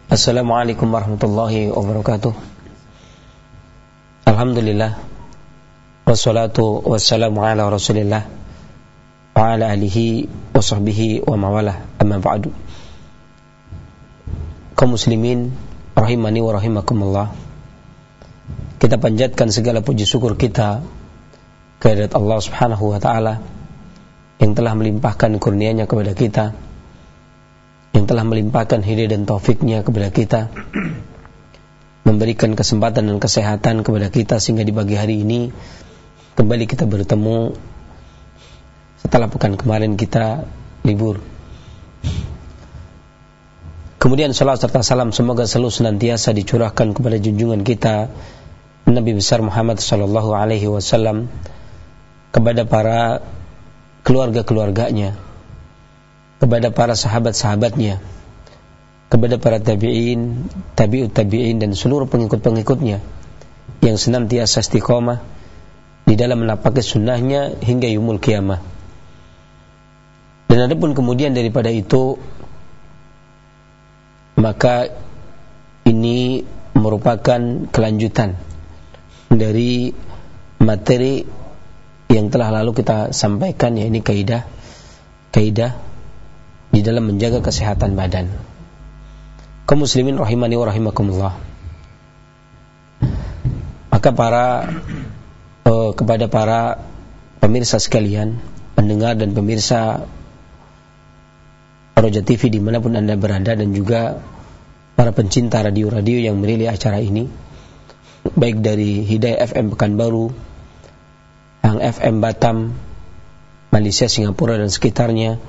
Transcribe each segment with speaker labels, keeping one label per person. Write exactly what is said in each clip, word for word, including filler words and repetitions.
Speaker 1: Assalamualaikum warahmatullahi wabarakatuh. Alhamdulillah, wassalatu wassalamu ala rasulillah wa ala alihi wa sahbihi wa mawalah, amma ba'du. Kaum muslimin rahimani wa rahimakumullah, kita panjatkan segala puji syukur kita kehadirat Allah subhanahu wa ta'ala yang telah melimpahkan kurnia-Nya kepada kita, yang telah melimpahkan hidayah dan taufiknya kepada kita, memberikan kesempatan dan kesehatan kepada kita sehingga di pagi hari ini kembali kita bertemu setelah pekan kemarin kita libur. Kemudian salawat serta salam semoga selalu senantiasa dicurahkan kepada junjungan kita Nabi besar Muhammad sallallahu alaihi wasallam, kepada para keluarga-keluarganya, kepada para sahabat-sahabatnya, kepada para tabi'in, tabi'ut tabi'in dan seluruh pengikut-pengikutnya yang senantiasa istiqomah di dalam menapaki sunnahnya hingga yaumul qiyamah. Dan adapun kemudian daripada itu, maka ini merupakan kelanjutan dari materi yang telah lalu kita sampaikan, yakni kaidah kaidah di dalam menjaga kesehatan badan. Kaum muslimin rahimani wa rahimakumullah, maka para eh, kepada para pemirsa sekalian, pendengar dan pemirsa Roja T V dimanapun anda berada, dan juga para pencinta radio-radio yang menilai acara ini, baik dari Hidayah F M Pekanbaru, Hang F M Batam, Malaysia, Singapura dan sekitarnya,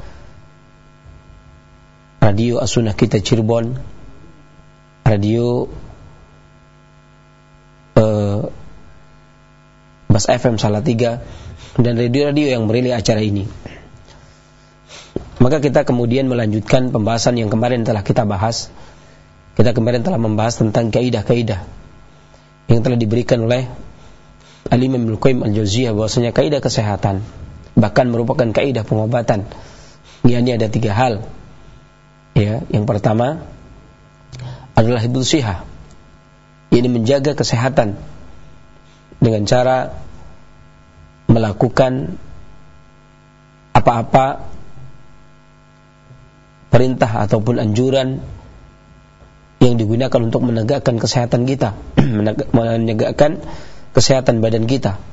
Speaker 1: Radio As-Sunnah Kita Cirebon, Radio uh, Bas F M Salatiga, dan radio-radio yang merilai acara ini. Maka kita kemudian melanjutkan pembahasan yang kemarin telah kita bahas. Kita kemarin telah membahas tentang kaidah-kaidah yang telah diberikan oleh Al-Imam Ibnu Qayyim Al-Jauziyah, bahwasanya kaidah kesehatan bahkan merupakan kaidah pengobatan. Ini ada tiga hal. Ya, yang pertama adalah hibdul sihah, ini menjaga kesehatan dengan cara melakukan apa-apa perintah ataupun anjuran yang digunakan untuk menegakkan kesehatan kita, menegakkan kesehatan badan kita.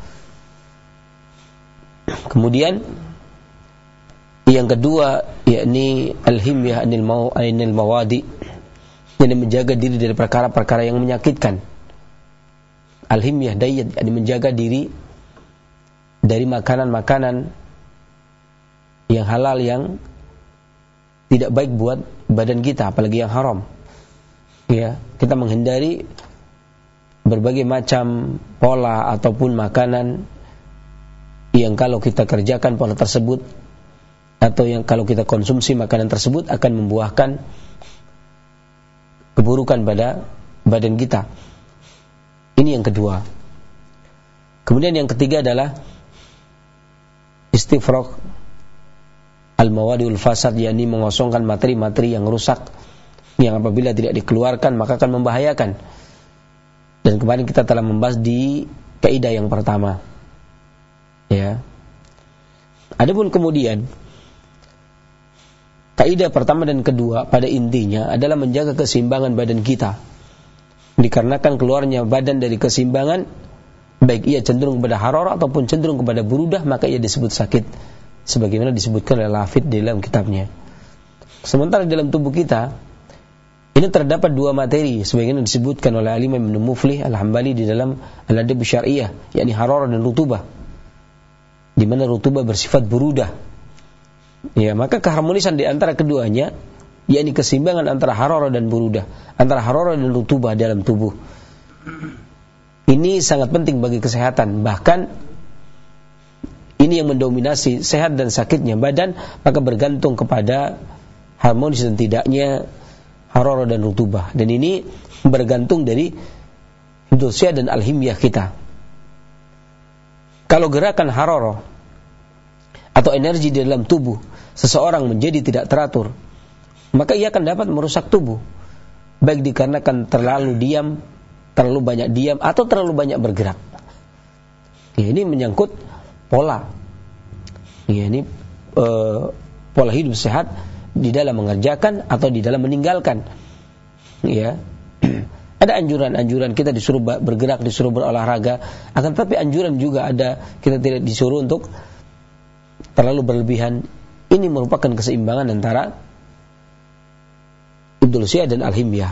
Speaker 1: Kemudian yang kedua, yakni al-himyah anil mau anil mawadi, yang menjaga diri dari perkara-perkara yang menyakitkan. Al-himyah dayat, yakni menjaga diri dari makanan-makanan yang halal yang tidak baik buat badan kita, apalagi yang haram. Ya, kita menghindari berbagai macam pola ataupun makanan yang kalau kita kerjakan pola tersebut, atau yang kalau kita konsumsi makanan tersebut akan membuahkan keburukan pada badan kita. Ini yang kedua. Kemudian yang ketiga adalah istifraq al-mawadil fasad, yakni mengosongkan materi-materi yang rusak, yang apabila tidak dikeluarkan maka akan membahayakan. Dan kemarin kita telah membahas di kaidah yang pertama. Ya. Adapun kemudian kaidah pertama dan kedua pada intinya adalah menjaga keseimbangan badan kita. Dikarenakan keluarnya badan dari keseimbangan, baik ia cenderung kepada hararah ataupun cenderung kepada burudah, maka ia disebut sakit, sebagaimana disebutkan oleh Lafid di dalam kitabnya. Sementara dalam tubuh kita ini terdapat dua materi, sebagaimana disebutkan oleh Al-Imam Ibnu Muflih Al-Hambali di dalam Al-Adab Syar'iyyah, yakni hararah dan rutubah, di mana rutubah bersifat burudah. Ya, maka keharmonisan di antara keduanya, yakni keseimbangan antara hararah dan burudah, antara hararah dan rutubah dalam tubuh, ini sangat penting bagi kesehatan. Bahkan ini yang mendominasi sehat dan sakitnya badan, maka bergantung kepada harmonis dan tidaknya hararah dan rutubah. Dan ini bergantung dari hibdul sihah dan al-himyah kita. Kalau gerakan hararah atau energi di dalam tubuh seseorang menjadi tidak teratur, maka ia akan dapat merusak tubuh. baik dikarenakan terlalu diam, terlalu banyak diam, atau terlalu banyak bergerak. Ya, ini menyangkut pola. Ya, ini e, pola hidup sehat di dalam mengerjakan atau di dalam meninggalkan. Ya, ada anjuran-anjuran kita disuruh bergerak, disuruh berolahraga, akan tetapi anjuran juga ada kita tidak disuruh untuk terlalu berlebihan. Ini merupakan keseimbangan antara Ibnul Syiah dan Al-Himyah.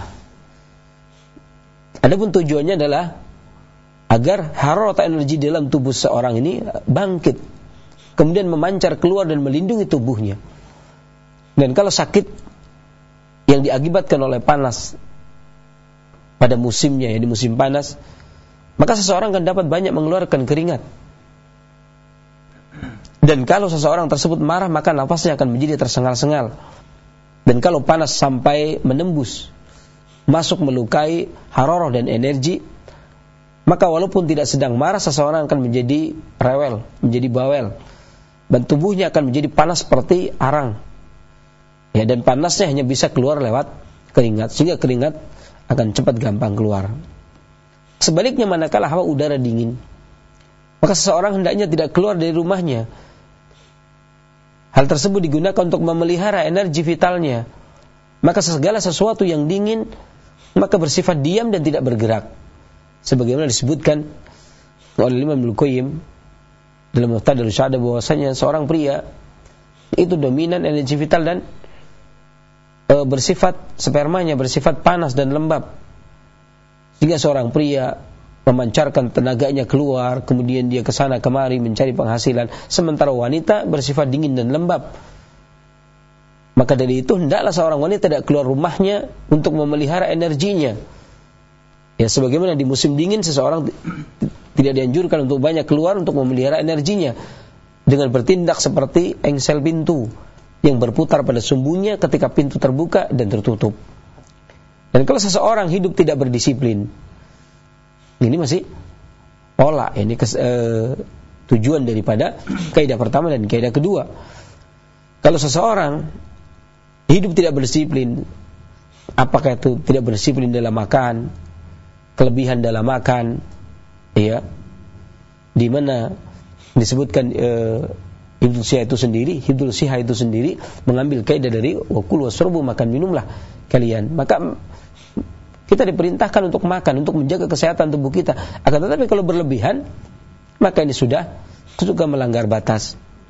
Speaker 1: Adapun tujuannya adalah agar hararat energi dalam tubuh seorang ini bangkit, kemudian memancar keluar dan melindungi tubuhnya. Dan kalau sakit yang diakibatkan oleh panas pada musimnya, ya di musim panas, maka seseorang akan dapat banyak mengeluarkan keringat. Dan kalau seseorang tersebut marah, maka nafasnya akan menjadi tersengal-sengal. Dan kalau panas sampai menembus, masuk melukai hararah dan energi, maka walaupun tidak sedang marah, seseorang akan menjadi rewel, menjadi bawel, dan tubuhnya akan menjadi panas seperti arang. Ya, dan panasnya hanya bisa keluar lewat keringat, sehingga keringat akan cepat gampang keluar. Sebaliknya, manakala hawa udara dingin, maka seseorang hendaknya tidak keluar dari rumahnya. Hal tersebut digunakan untuk memelihara energi vitalnya. Maka segala sesuatu yang dingin maka bersifat diam dan tidak bergerak. Sebagaimana disebutkan oleh Imam Al-Qayyim dalam Muqtadal Syahada bahwasanya seorang pria itu dominan energi vital dan e, bersifat spermanya bersifat panas dan lembab. Sehingga seorang pria memancarkan tenaganya keluar, kemudian dia ke sana kemari mencari penghasilan, sementara wanita bersifat dingin dan lembab. Maka dari itu hendaklah seorang wanita tidak keluar rumahnya untuk memelihara energinya. Ya, sebagaimana di musim dingin seseorang tidak dianjurkan untuk banyak keluar untuk memelihara energinya dengan bertindak seperti engsel pintu yang berputar pada sumbunya ketika pintu terbuka dan tertutup. Dan kalau seseorang hidup tidak berdisiplin, ini masih pola, ini kes, e, tujuan daripada kaidah pertama dan kaidah kedua. Kalau seseorang hidup tidak berdisiplin, apakah itu tidak berdisiplin dalam makan, kelebihan dalam makan, ya, di mana disebutkan e, Ibnul Syiah itu sendiri, Ibnul Syiah itu sendiri mengambil kaidah dari wakul wasrobu, makan minumlah kalian. Maka kita diperintahkan untuk makan, untuk menjaga kesehatan tubuh kita. Akan tetapi kalau berlebihan, maka ini sudah juga melanggar batas.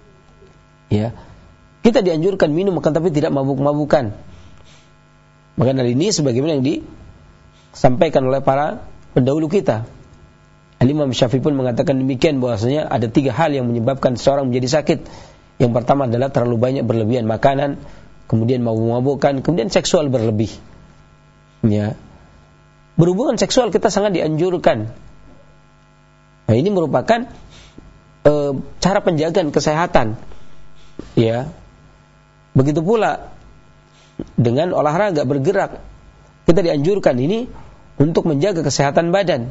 Speaker 1: Ya, kita dianjurkan minum, akan tapi tidak mabuk-mabukan. Maka dari ini sebagaimana yang disampaikan oleh para pendahulu kita. Al-Imam Syafi'i pun mengatakan demikian, bahwasanya ada tiga hal yang menyebabkan seorang menjadi sakit. Yang pertama adalah terlalu banyak berlebihan makanan, kemudian mabuk-mabukan, kemudian seksual berlebih. Ya. Berhubungan seksual kita sangat dianjurkan. Nah, ini merupakan e, cara penjagaan kesehatan. Ya. Begitu pula dengan olahraga, bergerak, kita dianjurkan ini untuk menjaga kesehatan badan.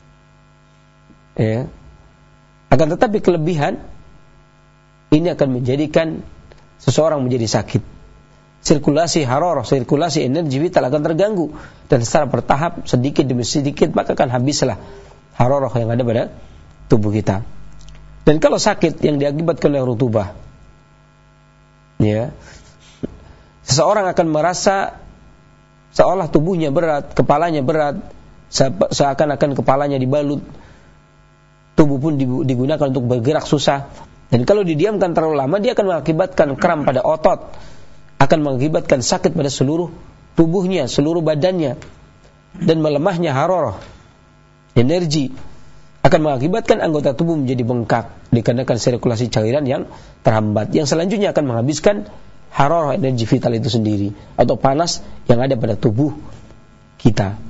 Speaker 1: Ya. Akan tetapi kelebihan ini akan menjadikan seseorang menjadi sakit. Sirkulasi hararah, sirkulasi energi vital akan terganggu, dan secara bertahap sedikit demi sedikit maka akan habislah hararah yang ada pada tubuh kita. Dan kalau sakit yang diakibatkan oleh rutubah, ya, seseorang akan merasa seolah tubuhnya berat, kepalanya berat, seakan-akan kepalanya dibalut, tubuh pun digunakan untuk bergerak susah. Dan kalau didiamkan terlalu lama, dia akan mengakibatkan kram pada otot, akan mengakibatkan sakit pada seluruh tubuhnya, seluruh badannya, dan melemahnya hararah, energi, akan mengakibatkan anggota tubuh menjadi bengkak dikarenakan sirkulasi cairan yang terhambat, yang selanjutnya akan menghabiskan hararah, energi vital itu sendiri, atau panas yang ada pada tubuh kita.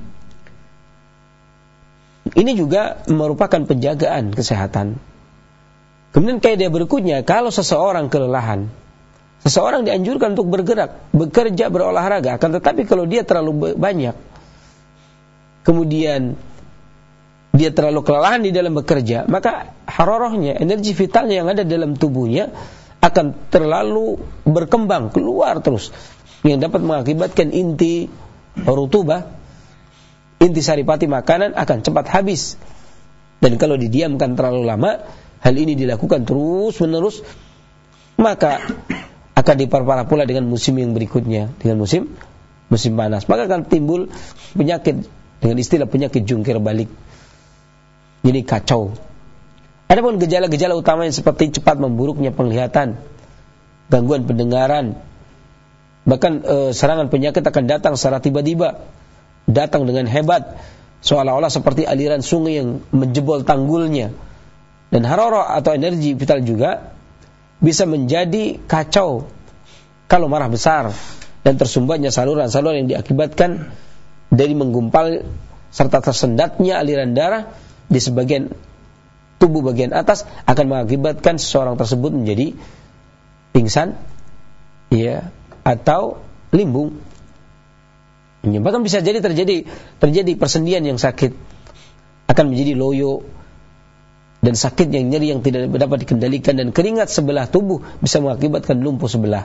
Speaker 1: Ini juga merupakan penjagaan kesehatan. Kemudian kaidah berikutnya, kalau seseorang kelelahan, seseorang dianjurkan untuk bergerak, bekerja, berolahraga. Akan tetapi kalau dia terlalu banyak, kemudian dia terlalu kelelahan di dalam bekerja, maka hararahnya, energi vitalnya yang ada dalam tubuhnya akan terlalu berkembang, keluar terus, yang dapat mengakibatkan inti rutubah, inti saripati makanan akan cepat habis. Dan kalau didiamkan terlalu lama, hal ini dilakukan terus menerus, maka akan diperparah pula dengan musim yang berikutnya, dengan musim musim panas. Maka akan timbul penyakit, dengan istilah penyakit jungkir balik. Jadi kacau. Adapun gejala-gejala utamanya seperti cepat memburuknya penglihatan, gangguan pendengaran, bahkan e, serangan penyakit akan datang secara tiba-tiba, datang dengan hebat, seolah-olah seperti aliran sungai yang menjebol tanggulnya. Dan hararah atau energi vital juga bisa menjadi kacau kalau marah besar dan tersumbatnya saluran-saluran yang diakibatkan dari menggumpal serta tersendatnya aliran darah di sebagian tubuh bagian atas akan mengakibatkan seseorang tersebut menjadi pingsan, ya, atau limbung. Bahkan bisa jadi terjadi terjadi persendian yang sakit, akan menjadi loyo, dan sakit yang nyeri yang tidak dapat dikendalikan, dan keringat sebelah tubuh bisa mengakibatkan lumpuh sebelah.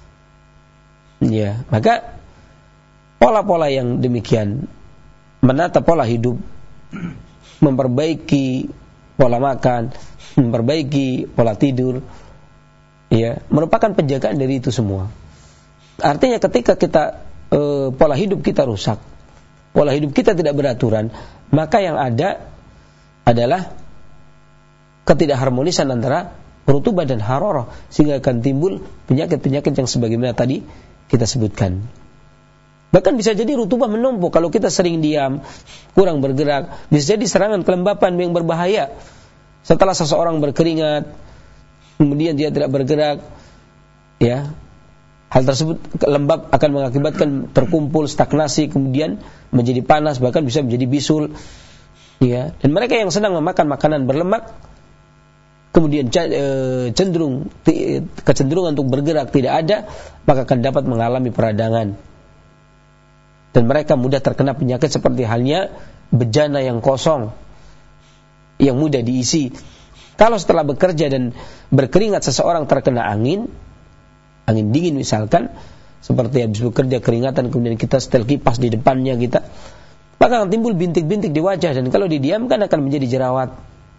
Speaker 1: Ya, maka pola-pola yang demikian, menata pola hidup, memperbaiki pola makan, memperbaiki pola tidur, ya, merupakan penjagaan dari itu semua. Artinya ketika kita e, pola hidup kita rusak, pola hidup kita tidak beraturan, maka yang ada adalah ketidakharmonisan antara rutubah dan hararah, sehingga akan timbul penyakit-penyakit yang sebagaimana tadi kita sebutkan. Bahkan bisa jadi rutubah menumpuk kalau kita sering diam, kurang bergerak. Bisa jadi serangan kelembapan yang berbahaya. Setelah seseorang berkeringat, kemudian dia tidak bergerak, ya, hal tersebut lembab akan mengakibatkan terkumpul stagnasi, kemudian menjadi panas, bahkan bisa menjadi bisul, ya. Dan mereka yang sedang memakan makanan berlemak, kemudian cenderung kecenderungan untuk bergerak tidak ada, maka akan dapat mengalami peradangan. Dan mereka mudah terkena penyakit seperti halnya bejana yang kosong, yang mudah diisi. Kalau setelah bekerja dan berkeringat seseorang terkena angin, angin dingin misalkan, seperti habis bekerja keringatan, kemudian kita setel kipas di depannya kita, maka akan timbul bintik-bintik di wajah, dan kalau didiamkan akan menjadi jerawat.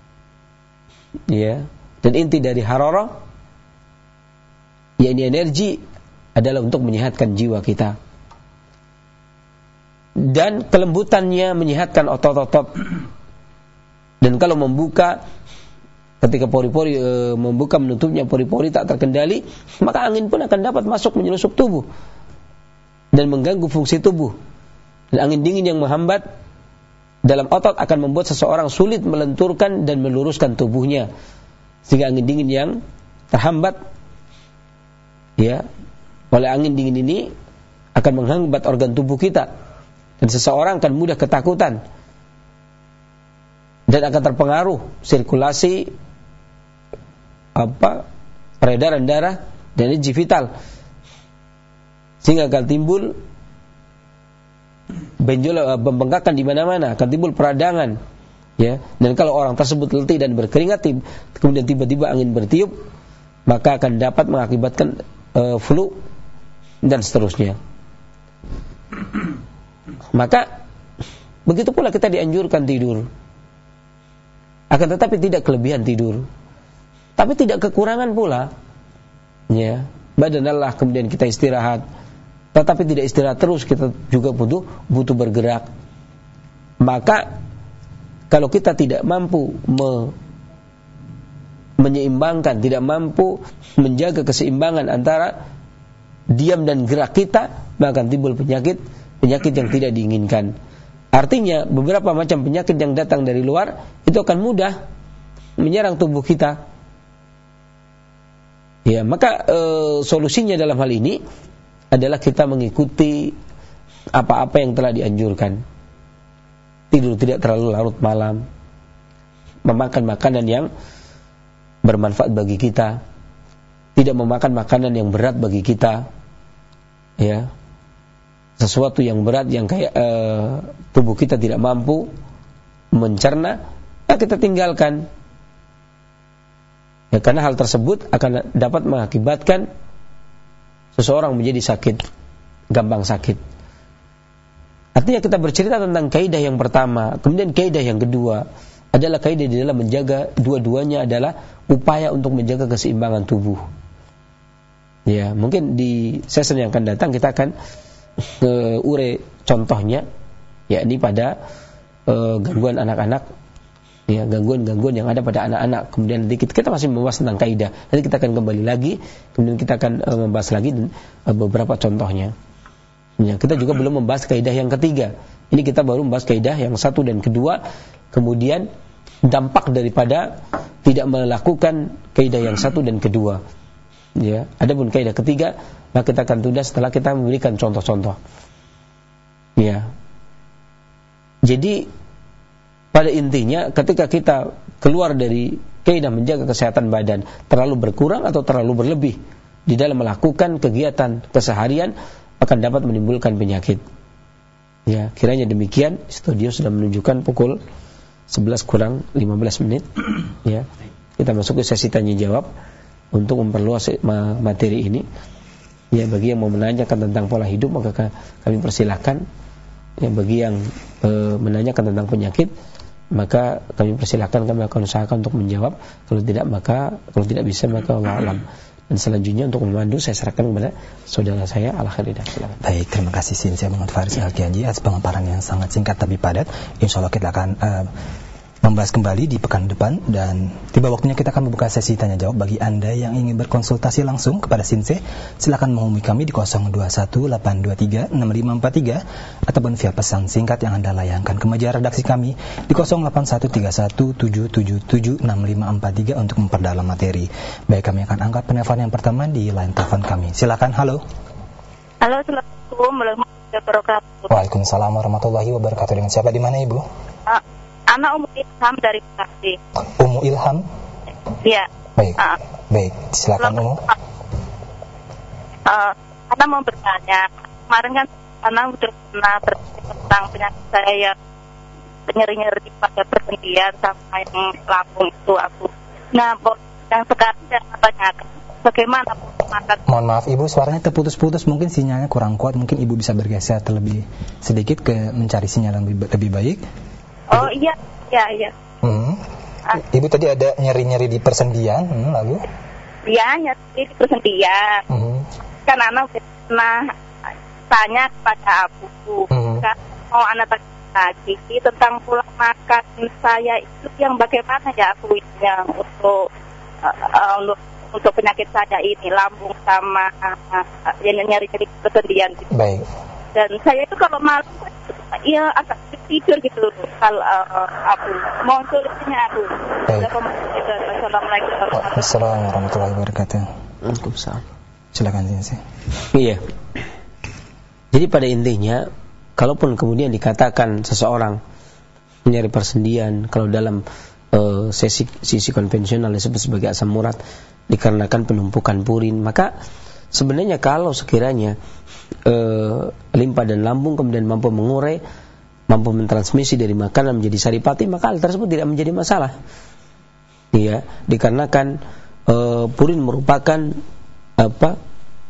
Speaker 1: Ya, dan inti dari hararah, yakni energi, adalah untuk menyehatkan jiwa kita. Dan kelembutannya menyehatkan otot-otot. Dan kalau membuka, ketika pori-pori e, membuka menutupnya pori-pori tak terkendali, maka angin pun akan dapat masuk menyelusup tubuh dan mengganggu fungsi tubuh. Dan angin dingin yang menghambat dalam otot akan membuat seseorang sulit melenturkan dan meluruskan tubuhnya, sehingga angin dingin yang terhambat, ya, oleh angin dingin ini akan menghambat organ tubuh kita, dan seseorang akan mudah ketakutan dan akan terpengaruh sirkulasi apa peredaran darah dan energi vital, sehingga akan timbul benjol, pembengkakan di mana-mana, akan timbul peradangan, ya. Dan kalau orang tersebut letih dan berkeringat, kemudian tiba-tiba angin bertiup, maka akan dapat mengakibatkan uh, flu dan seterusnya. Maka begitu pula kita dianjurkan tidur, akan tetapi tidak kelebihan tidur, tapi tidak kekurangan pula, ya. Badan lelah, kemudian kita istirahat, tetapi tidak istirahat terus, kita juga butuh butuh bergerak. Maka kalau kita tidak mampu me, menyeimbangkan, tidak mampu menjaga keseimbangan antara diam dan gerak kita, maka akan timbul penyakit penyakit yang tidak diinginkan. Artinya beberapa macam penyakit yang datang dari luar itu akan mudah menyerang tubuh kita. Ya, maka e, solusinya dalam hal ini adalah kita mengikuti apa-apa yang telah dianjurkan. Tidur tidak terlalu larut malam, memakan makanan yang bermanfaat bagi kita, tidak memakan makanan yang berat bagi kita, ya, sesuatu yang berat yang kayak uh, tubuh kita tidak mampu mencerna, ya kita tinggalkan, ya, karena hal tersebut akan dapat mengakibatkan seseorang menjadi sakit, gampang sakit. Artinya kita bercerita tentang kaidah yang pertama, kemudian kaidah yang kedua adalah kaidah di dalam menjaga, dua-duanya adalah upaya untuk menjaga keseimbangan tubuh. Ya, mungkin di sesi yang akan datang kita akan uh, ure contohnya, yakni pada uh, gangguan anak-anak, ya, gangguan-gangguan yang ada pada anak-anak. Kemudian nanti kita, kita masih membahas tentang kaidah. Nanti kita akan kembali lagi, kemudian kita akan uh, membahas lagi uh, beberapa contohnya. Ya, kita juga belum membahas kaidah yang ketiga. Ini kita baru membahas kaidah yang satu dan kedua. Kemudian dampak daripada tidak melakukan kaidah yang satu dan kedua. Ya, adapun kaidah ketiga, maka kita akan tunda setelah kita memberikan contoh-contoh. Ya. Jadi pada intinya ketika kita keluar dari kaidah menjaga kesehatan badan terlalu berkurang atau terlalu berlebih di dalam melakukan kegiatan keseharian, akan dapat menimbulkan penyakit. Ya, kiranya demikian. Studio sudah menunjukkan pukul sebelas kurang lima belas menit. Ya, kita masuk ke sesi tanya jawab untuk memperluas materi ini. Ya, bagi yang mau menanyakan tentang pola hidup maka kami persilahkan. Ya, bagi yang e, menanyakan tentang penyakit maka kami persilahkan, kami akan usahakan untuk menjawab. Kalau tidak maka kalau tidak bisa maka Allah alam. Dan selanjutnya untuk memandu saya serahkan kepada saudara saya Al-Khalidah.
Speaker 2: Baik, terima kasih Sinsia Muhammad Faris Al-Kiaji atas pemaparan yang sangat singkat tapi padat. Insya Allah kita akan uh, membahas kembali di pekan depan, dan tiba waktunya kita akan membuka sesi tanya jawab. Bagi Anda yang ingin berkonsultasi langsung kepada Sinse, silakan menghubungi kami di nol dua satu delapan dua tiga enam lima empat tiga ataupun via pesan singkat yang Anda layangkan ke meja redaksi kami di nol delapan satu tiga satu tujuh tujuh tujuh enam lima empat tiga untuk memperdalam materi. Baik, kami akan angkat penelpon yang pertama di line telepon kami. Silakan. Halo.
Speaker 3: Halo, Assalamualaikum warahmatullahi wabarakatuh.
Speaker 2: Waalaikumsalam warahmatullahi wabarakatuh. Dengan siapa, di mana Ibu?
Speaker 3: Uh, Anak Umu Ilham dari Bekasi.
Speaker 2: Umu Ilham?
Speaker 3: Iya.
Speaker 2: Baik.
Speaker 3: Uh,
Speaker 2: Baik, silakan Umu.
Speaker 3: Uh, Anak mau bertanya. Kemarin kan Anak sudah pernah bertanya tentang penyakit saya yang nyeri-nyeri pada persendian sama yang lambung itu aku. Nah, yang sekarang saya tanyakan bagaimana makan.
Speaker 2: Mohon maaf Ibu, suaranya terputus-putus, mungkin sinyalnya kurang kuat. Mungkin Ibu bisa bergeser terlebih sedikit ke mencari sinyal yang lebih, lebih baik.
Speaker 3: Oh iya, iya, iya.
Speaker 2: Hmm. Ah. Ibu tadi ada nyeri-nyeri di persendian, hmm, lalu?
Speaker 3: Iya, nyeri di persendian. Hmm. Kan anak pernah tanya kepada abuku, hmm. kan mau anak tanya lagi tentang pola makan saya itu yang bagaimana ya aku yang untuk uh, uh, untuk untuk penyakit saya ini lambung sama uh, uh, nyeri-nyeri di persendian. Gitu.
Speaker 2: Baik.
Speaker 3: Dan saya itu kalau malam ya agak tidur gitu kalau uh, aku mau solusinya aku.
Speaker 2: Assalamualaikum warahmatullahi wabarakatuh.
Speaker 1: Waalaikumsalam.
Speaker 2: Silakan Sinsi.
Speaker 1: Iya. Jadi pada intinya, kalaupun kemudian dikatakan seseorang nyeri persendian, kalau dalam uh, sesi sisi konvensional disebut sebagai asam urat dikarenakan penumpukan purin, maka sebenarnya kalau sekiranya uh, limpa dan lambung kemudian mampu mengurai, mampu mentransmisi dari makanan menjadi saripati, maka hal tersebut tidak menjadi masalah. Iya, dikarenakan e, purin merupakan apa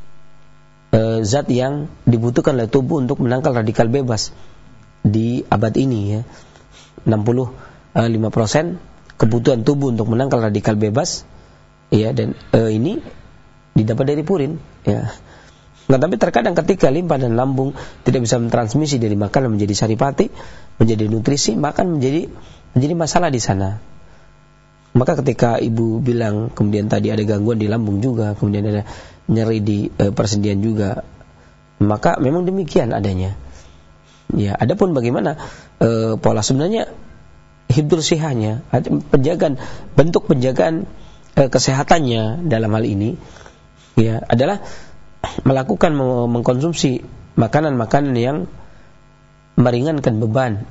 Speaker 1: e, zat yang dibutuhkan oleh tubuh untuk menangkal radikal bebas di abad ini ya. enam puluh lima persen kebutuhan tubuh untuk menangkal radikal bebas ya, dan e, ini didapat dari purin ya. Nah, tapi terkadang ketika limpa dan lambung tidak bisa mentransmisi dari makanan menjadi saripati, menjadi nutrisi, makan menjadi menjadi masalah di sana. Maka ketika ibu bilang kemudian tadi ada gangguan di lambung juga, kemudian ada nyeri di e, persendian juga, maka memang demikian adanya. Ya, adapun bagaimana e, pola sebenarnya hibdul sihahnya, penjagaan, bentuk penjagaan e, kesehatannya dalam hal ini ya adalah melakukan mengkonsumsi makanan-makanan yang meringankan beban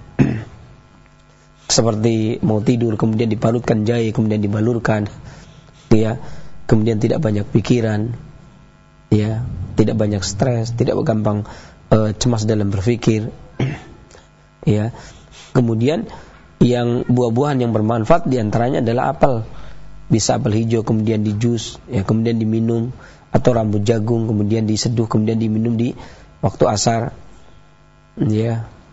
Speaker 1: seperti mau tidur kemudian diparutkan jahe kemudian dibalurkan ya, kemudian tidak banyak pikiran ya, tidak banyak stres, tidak gampang uh, cemas dalam berpikir ya. Kemudian yang buah-buahan yang bermanfaat diantaranya adalah apel, bisa apel hijau kemudian di jus ya, kemudian diminum, atau rambut jagung kemudian diseduh kemudian diminum di waktu asar ya.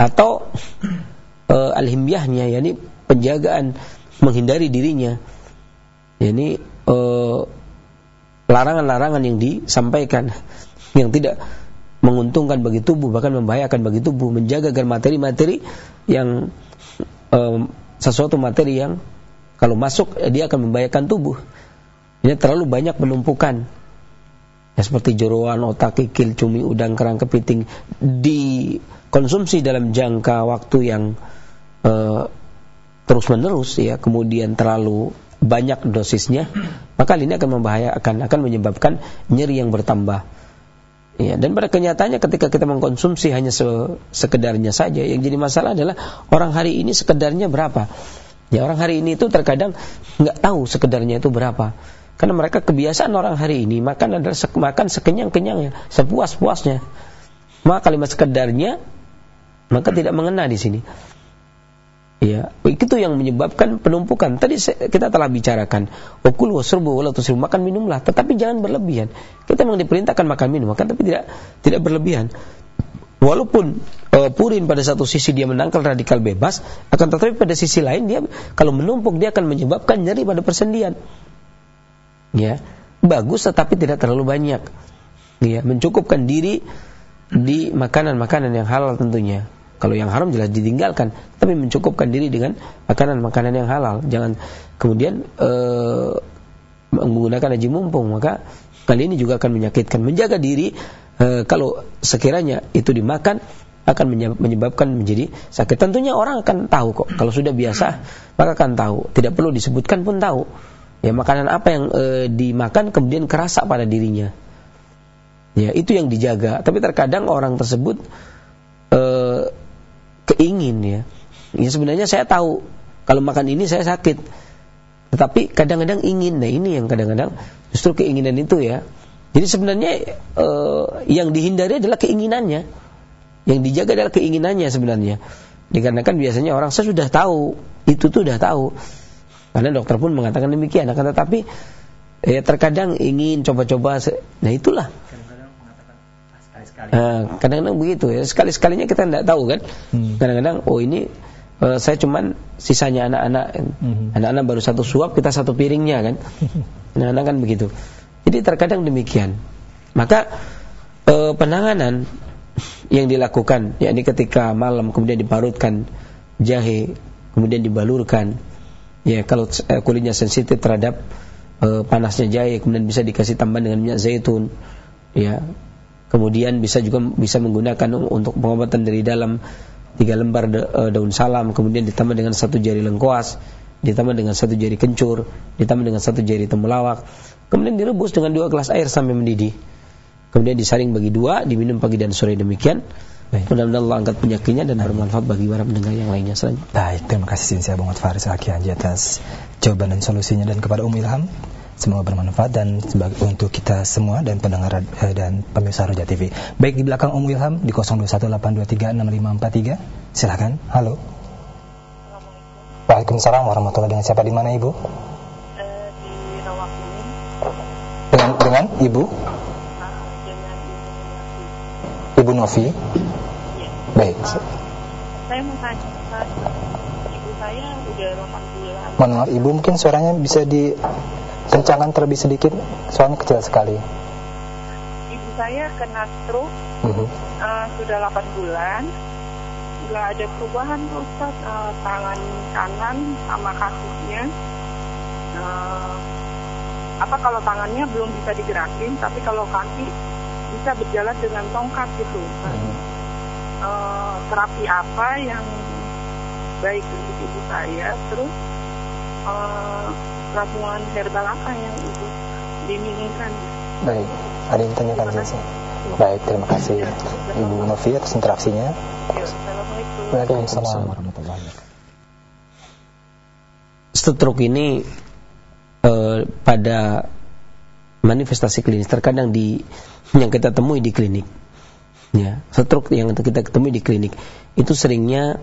Speaker 1: atau uh, al-himyahnya, yakni penjagaan menghindari dirinya, yakni uh, larangan-larangan yang disampaikan yang tidak menguntungkan bagi tubuh, bahkan membahayakan bagi tubuh, menjaga agar materi-materi yang um, sesuatu materi yang kalau masuk dia akan membahayakan tubuh. Ini terlalu banyak penumpukan, ya, seperti jeroan, otak, kikil, cumi, udang, kerang, kepiting dikonsumsi dalam jangka waktu yang uh, terus menerus, ya, kemudian terlalu banyak dosisnya, maka ini akan membahayakan, akan menyebabkan nyeri yang bertambah. Ya, dan pada kenyataannya ketika kita mengkonsumsi hanya se- sekedarnya saja, yang jadi masalah adalah orang hari ini sekedarnya berapa. Ya, orang hari ini itu terkadang nggak tahu sekedarnya itu berapa, karena mereka kebiasaan orang hari ini makan adalah sek- makan sekenyang-kenyangnya, sepuas-puasnya. Maka kalimat sekedarnya maka tidak mengena di sini. Ya, itu yang menyebabkan penumpukan. Tadi kita telah bicarakan, wakul wasrubu wala tusrifu, makan minumlah, tetapi jangan berlebihan. Kita memang diperintahkan makan minum, makan tapi tidak tidak berlebihan. Walaupun uh, purin pada satu sisi dia menangkal radikal bebas, akan tetapi pada sisi lain dia kalau menumpuk dia akan menyebabkan nyeri pada persendian. Ya, bagus tetapi tidak terlalu banyak. Ya, mencukupkan diri di makanan-makanan yang halal tentunya. Kalau yang haram jelas ditinggalkan, tapi mencukupkan diri dengan makanan-makanan yang halal. Jangan kemudian uh, menggunakan aji mumpung, maka kali ini juga akan menyakitkan. Menjaga diri uh, kalau sekiranya itu dimakan akan menyebabkan menjadi sakit. Tentunya orang akan tahu kok. Kalau sudah biasa, maka akan tahu. Tidak perlu disebutkan pun tahu. Ya, makanan apa yang uh, dimakan kemudian kerasa pada dirinya. Ya, itu yang dijaga. Tapi terkadang orang tersebut uh, keingin, ya. Ya sebenarnya saya tahu kalau makan ini saya sakit, tetapi kadang-kadang ingin. Nah ini yang kadang-kadang justru keinginan itu, ya. Jadi sebenarnya eh, yang dihindari adalah keinginannya, yang dijaga adalah keinginannya sebenarnya. Dikarenakan biasanya orang saya sudah tahu itu tuh sudah tahu, karena dokter pun mengatakan demikian. Akan tetapi ya terkadang ingin coba-coba. Nah itulah. Nah, kadang-kadang begitu, ya. Sekali-sekalinya kita tidak tahu kan. Hmm. Kadang-kadang oh ini uh, saya cuman sisanya anak-anak. Hmm. Anak-anak baru satu suap, kita satu piringnya kan. Nah, anak kan begitu. Jadi terkadang demikian. Maka uh, penanganan yang dilakukan, yakni ketika malam kemudian diparutkan jahe, kemudian dibalurkan. Ya, kalau uh, kulitnya sensitif terhadap uh, panasnya jahe, kemudian bisa dikasih tambahan dengan minyak zaitun. Ya. Kemudian bisa juga bisa menggunakan untuk pengobatan dari dalam tiga lembar daun salam, kemudian ditambah dengan satu jari lengkoas, ditambah dengan satu jari kencur, ditambah dengan satu jari temulawak, kemudian direbus dengan dua gelas air sampai mendidih, kemudian disaring bagi dua, diminum pagi dan sore demikian. Mudah-mudahan Allah angkat penyakitnya dan bermanfaat bagi para pendengar yang lainnya selanjutnya. Baik,
Speaker 2: terima kasih Sinsia Bung Faris Al-Haji atas jawaban dan solusinya, dan kepada Ummu Ilham. Semoga bermanfaat dan sebagai untuk kita semua dan pendengar dan pemirsa Roja T V. Baik, di belakang Ummu Ilham di nol dua satu delapan dua tiga enam lima empat tiga. Silakan. Halo. Waalaikumsalam warahmatullahi wabarakatuh. Dengan siapa, di mana Ibu?
Speaker 3: Uh, di Rawakuning.
Speaker 2: Dengan dengan Ibu?
Speaker 3: Uh, dengan
Speaker 2: Ibu Novi. Ibu Novi?
Speaker 3: Iya.
Speaker 2: Baik.
Speaker 3: Uh, saya mau tanya, Pak. Ibu saya udah delapan bulan.
Speaker 2: Mohon maaf Ibu, mungkin suaranya bisa di kencangkan terlebih sedikit, soalnya kecil sekali.
Speaker 3: Ibu saya kena stroke, uh-huh. uh, sudah delapan bulan, nggak ada perubahan tuh Ustaz, uh, tangan kanan sama kakinya. Uh, apa kalau tangannya belum bisa digerakin, tapi kalau kaki bisa berjalan dengan tongkat gitu. Uh-huh. Uh, terapi apa yang baik untuk ibu saya? Terus uh, ramuan herbal apa yang Ibu diminumkan?
Speaker 2: Baik, ada yang ditanyakan Sinsia. Baik, terima kasih ya, Ibu Novi atas interaksinya.
Speaker 3: Ya, Assalamualaikum.
Speaker 2: Waalaikumsalam warahmatullahi wabarakatuh.
Speaker 1: Stroke ini eh, pada manifestasi klinis terkadang di yang kita temui di klinik. Ya, stroke yang kita temui di klinik itu seringnya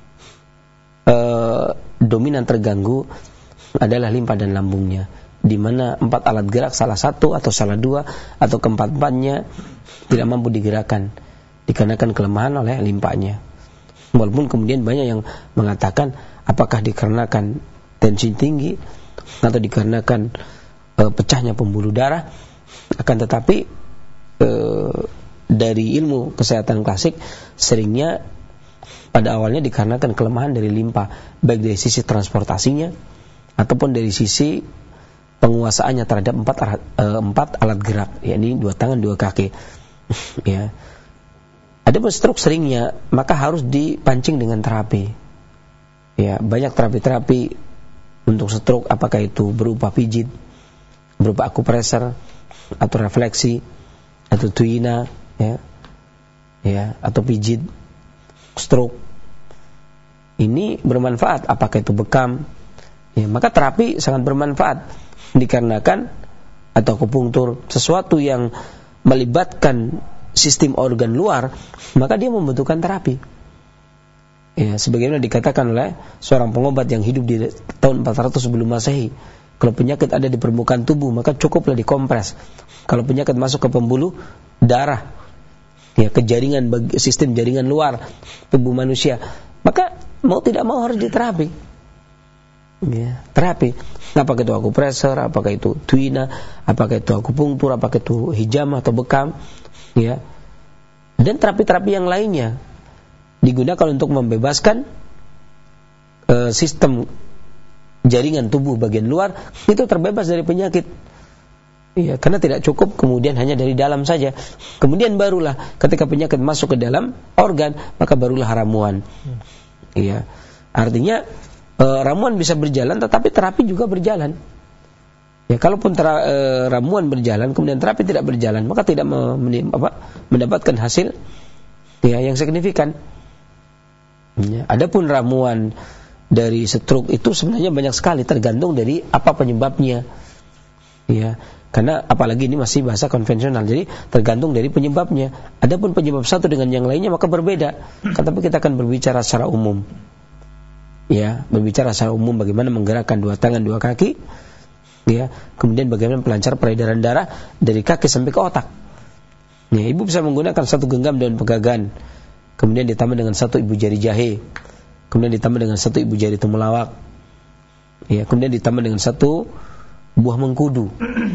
Speaker 1: eh, dominan terganggu adalah limpa dan lambungnya, di mana empat alat gerak salah satu atau salah dua atau keempat-empatnya tidak mampu digerakkan dikarenakan kelemahan oleh limpanya. Walaupun kemudian banyak yang mengatakan apakah dikarenakan tensi tinggi atau dikarenakan e, pecahnya pembuluh darah. Akan tetapi e, dari ilmu kesehatan klasik seringnya pada awalnya dikarenakan kelemahan dari limpa, baik dari sisi transportasinya ataupun dari sisi penguasaannya terhadap empat alat, e, empat alat gerak, yakni dua tangan, dua kaki. Ya. Ada pun stroke seringnya maka harus dipancing dengan terapi. Ya, banyak terapi-terapi untuk stroke, apakah itu berupa pijit, berupa akupresur atau refleksi atau tuina, ya. Ya, atau pijit stroke. Ini bermanfaat, apakah itu bekam. Ya, maka terapi sangat bermanfaat dikarenakan atau akupunktur sesuatu yang melibatkan sistem organ luar, maka dia membutuhkan terapi. Ya, sebagaimana dikatakan oleh seorang pengobat yang hidup di tahun empat ratus sebelum Masehi, kalau penyakit ada di permukaan tubuh maka cukuplah dikompres. Kalau penyakit masuk ke pembuluh darah, ya, ke jaringan, sistem jaringan luar tubuh manusia, maka mau tidak mau harus diterapi. Ya, terapi. Apakah itu akupresur, apakah itu tuina, apakah itu akupunktur, apakah itu hijamah atau bekam, ya. Dan terapi-terapi yang lainnya digunakan untuk membebaskan uh, sistem jaringan tubuh bagian luar itu terbebas dari penyakit. Ya, karena tidak cukup kemudian hanya dari dalam saja. Kemudian barulah ketika penyakit masuk ke dalam organ, maka barulah ramuan. Iya. Artinya e, ramuan bisa berjalan, tetapi terapi juga berjalan. Ya, kalaupun tera, e, ramuan berjalan, kemudian terapi tidak berjalan, maka tidak me, apa, mendapatkan hasil ya, yang signifikan. Ya, adapun ramuan dari stroke itu sebenarnya banyak sekali, tergantung dari apa penyebabnya. Ya, karena apalagi ini masih bahasa konvensional, jadi tergantung dari penyebabnya. Adapun penyebab satu dengan yang lainnya maka berbeda. Tetapi kita akan berbicara secara umum. Ya, berbicara secara umum bagaimana menggerakkan dua tangan, dua kaki. Ya, kemudian bagaimana melancar peredaran darah dari kaki sampai ke otak. Ya, ibu bisa menggunakan satu genggam daun pegagan, kemudian ditambah dengan satu ibu jari jahe, kemudian ditambah dengan satu ibu jari temulawak. Ya, kemudian ditambah dengan satu buah mengkudu.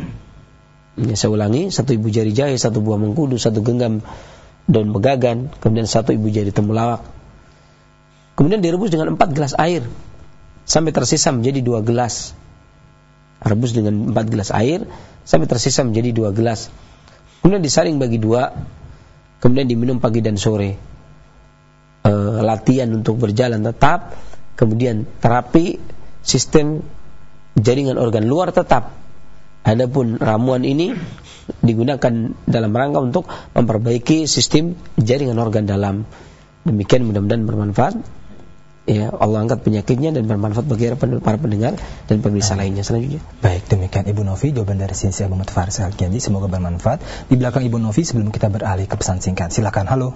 Speaker 1: Ya, saya ulangi, satu ibu jari jahe, satu buah mengkudu, satu genggam daun pegagan, kemudian satu ibu jari temulawak. Kemudian direbus dengan empat gelas air sampai tersisa menjadi dua gelas. Rebus dengan empat gelas air sampai tersisa menjadi dua gelas. Kemudian disaring bagi dua, kemudian diminum pagi dan sore. E, latihan untuk berjalan tetap, kemudian terapi sistem jaringan organ luar tetap. Adapun ramuan ini digunakan dalam rangka untuk memperbaiki sistem jaringan organ dalam. Demikian, mudah-mudahan bermanfaat. Ya, Allah angkat penyakitnya dan bermanfaat bagi para pendengar dan pemirsa lainnya selanjutnya.
Speaker 2: Baik, demikian Ibu Novi jawaban dari Sinsi Abu Muhammad Faris Al-Kianji, semoga bermanfaat. Di belakang Ibu Novi sebelum kita beralih ke pesan singkat, silakan. Halo.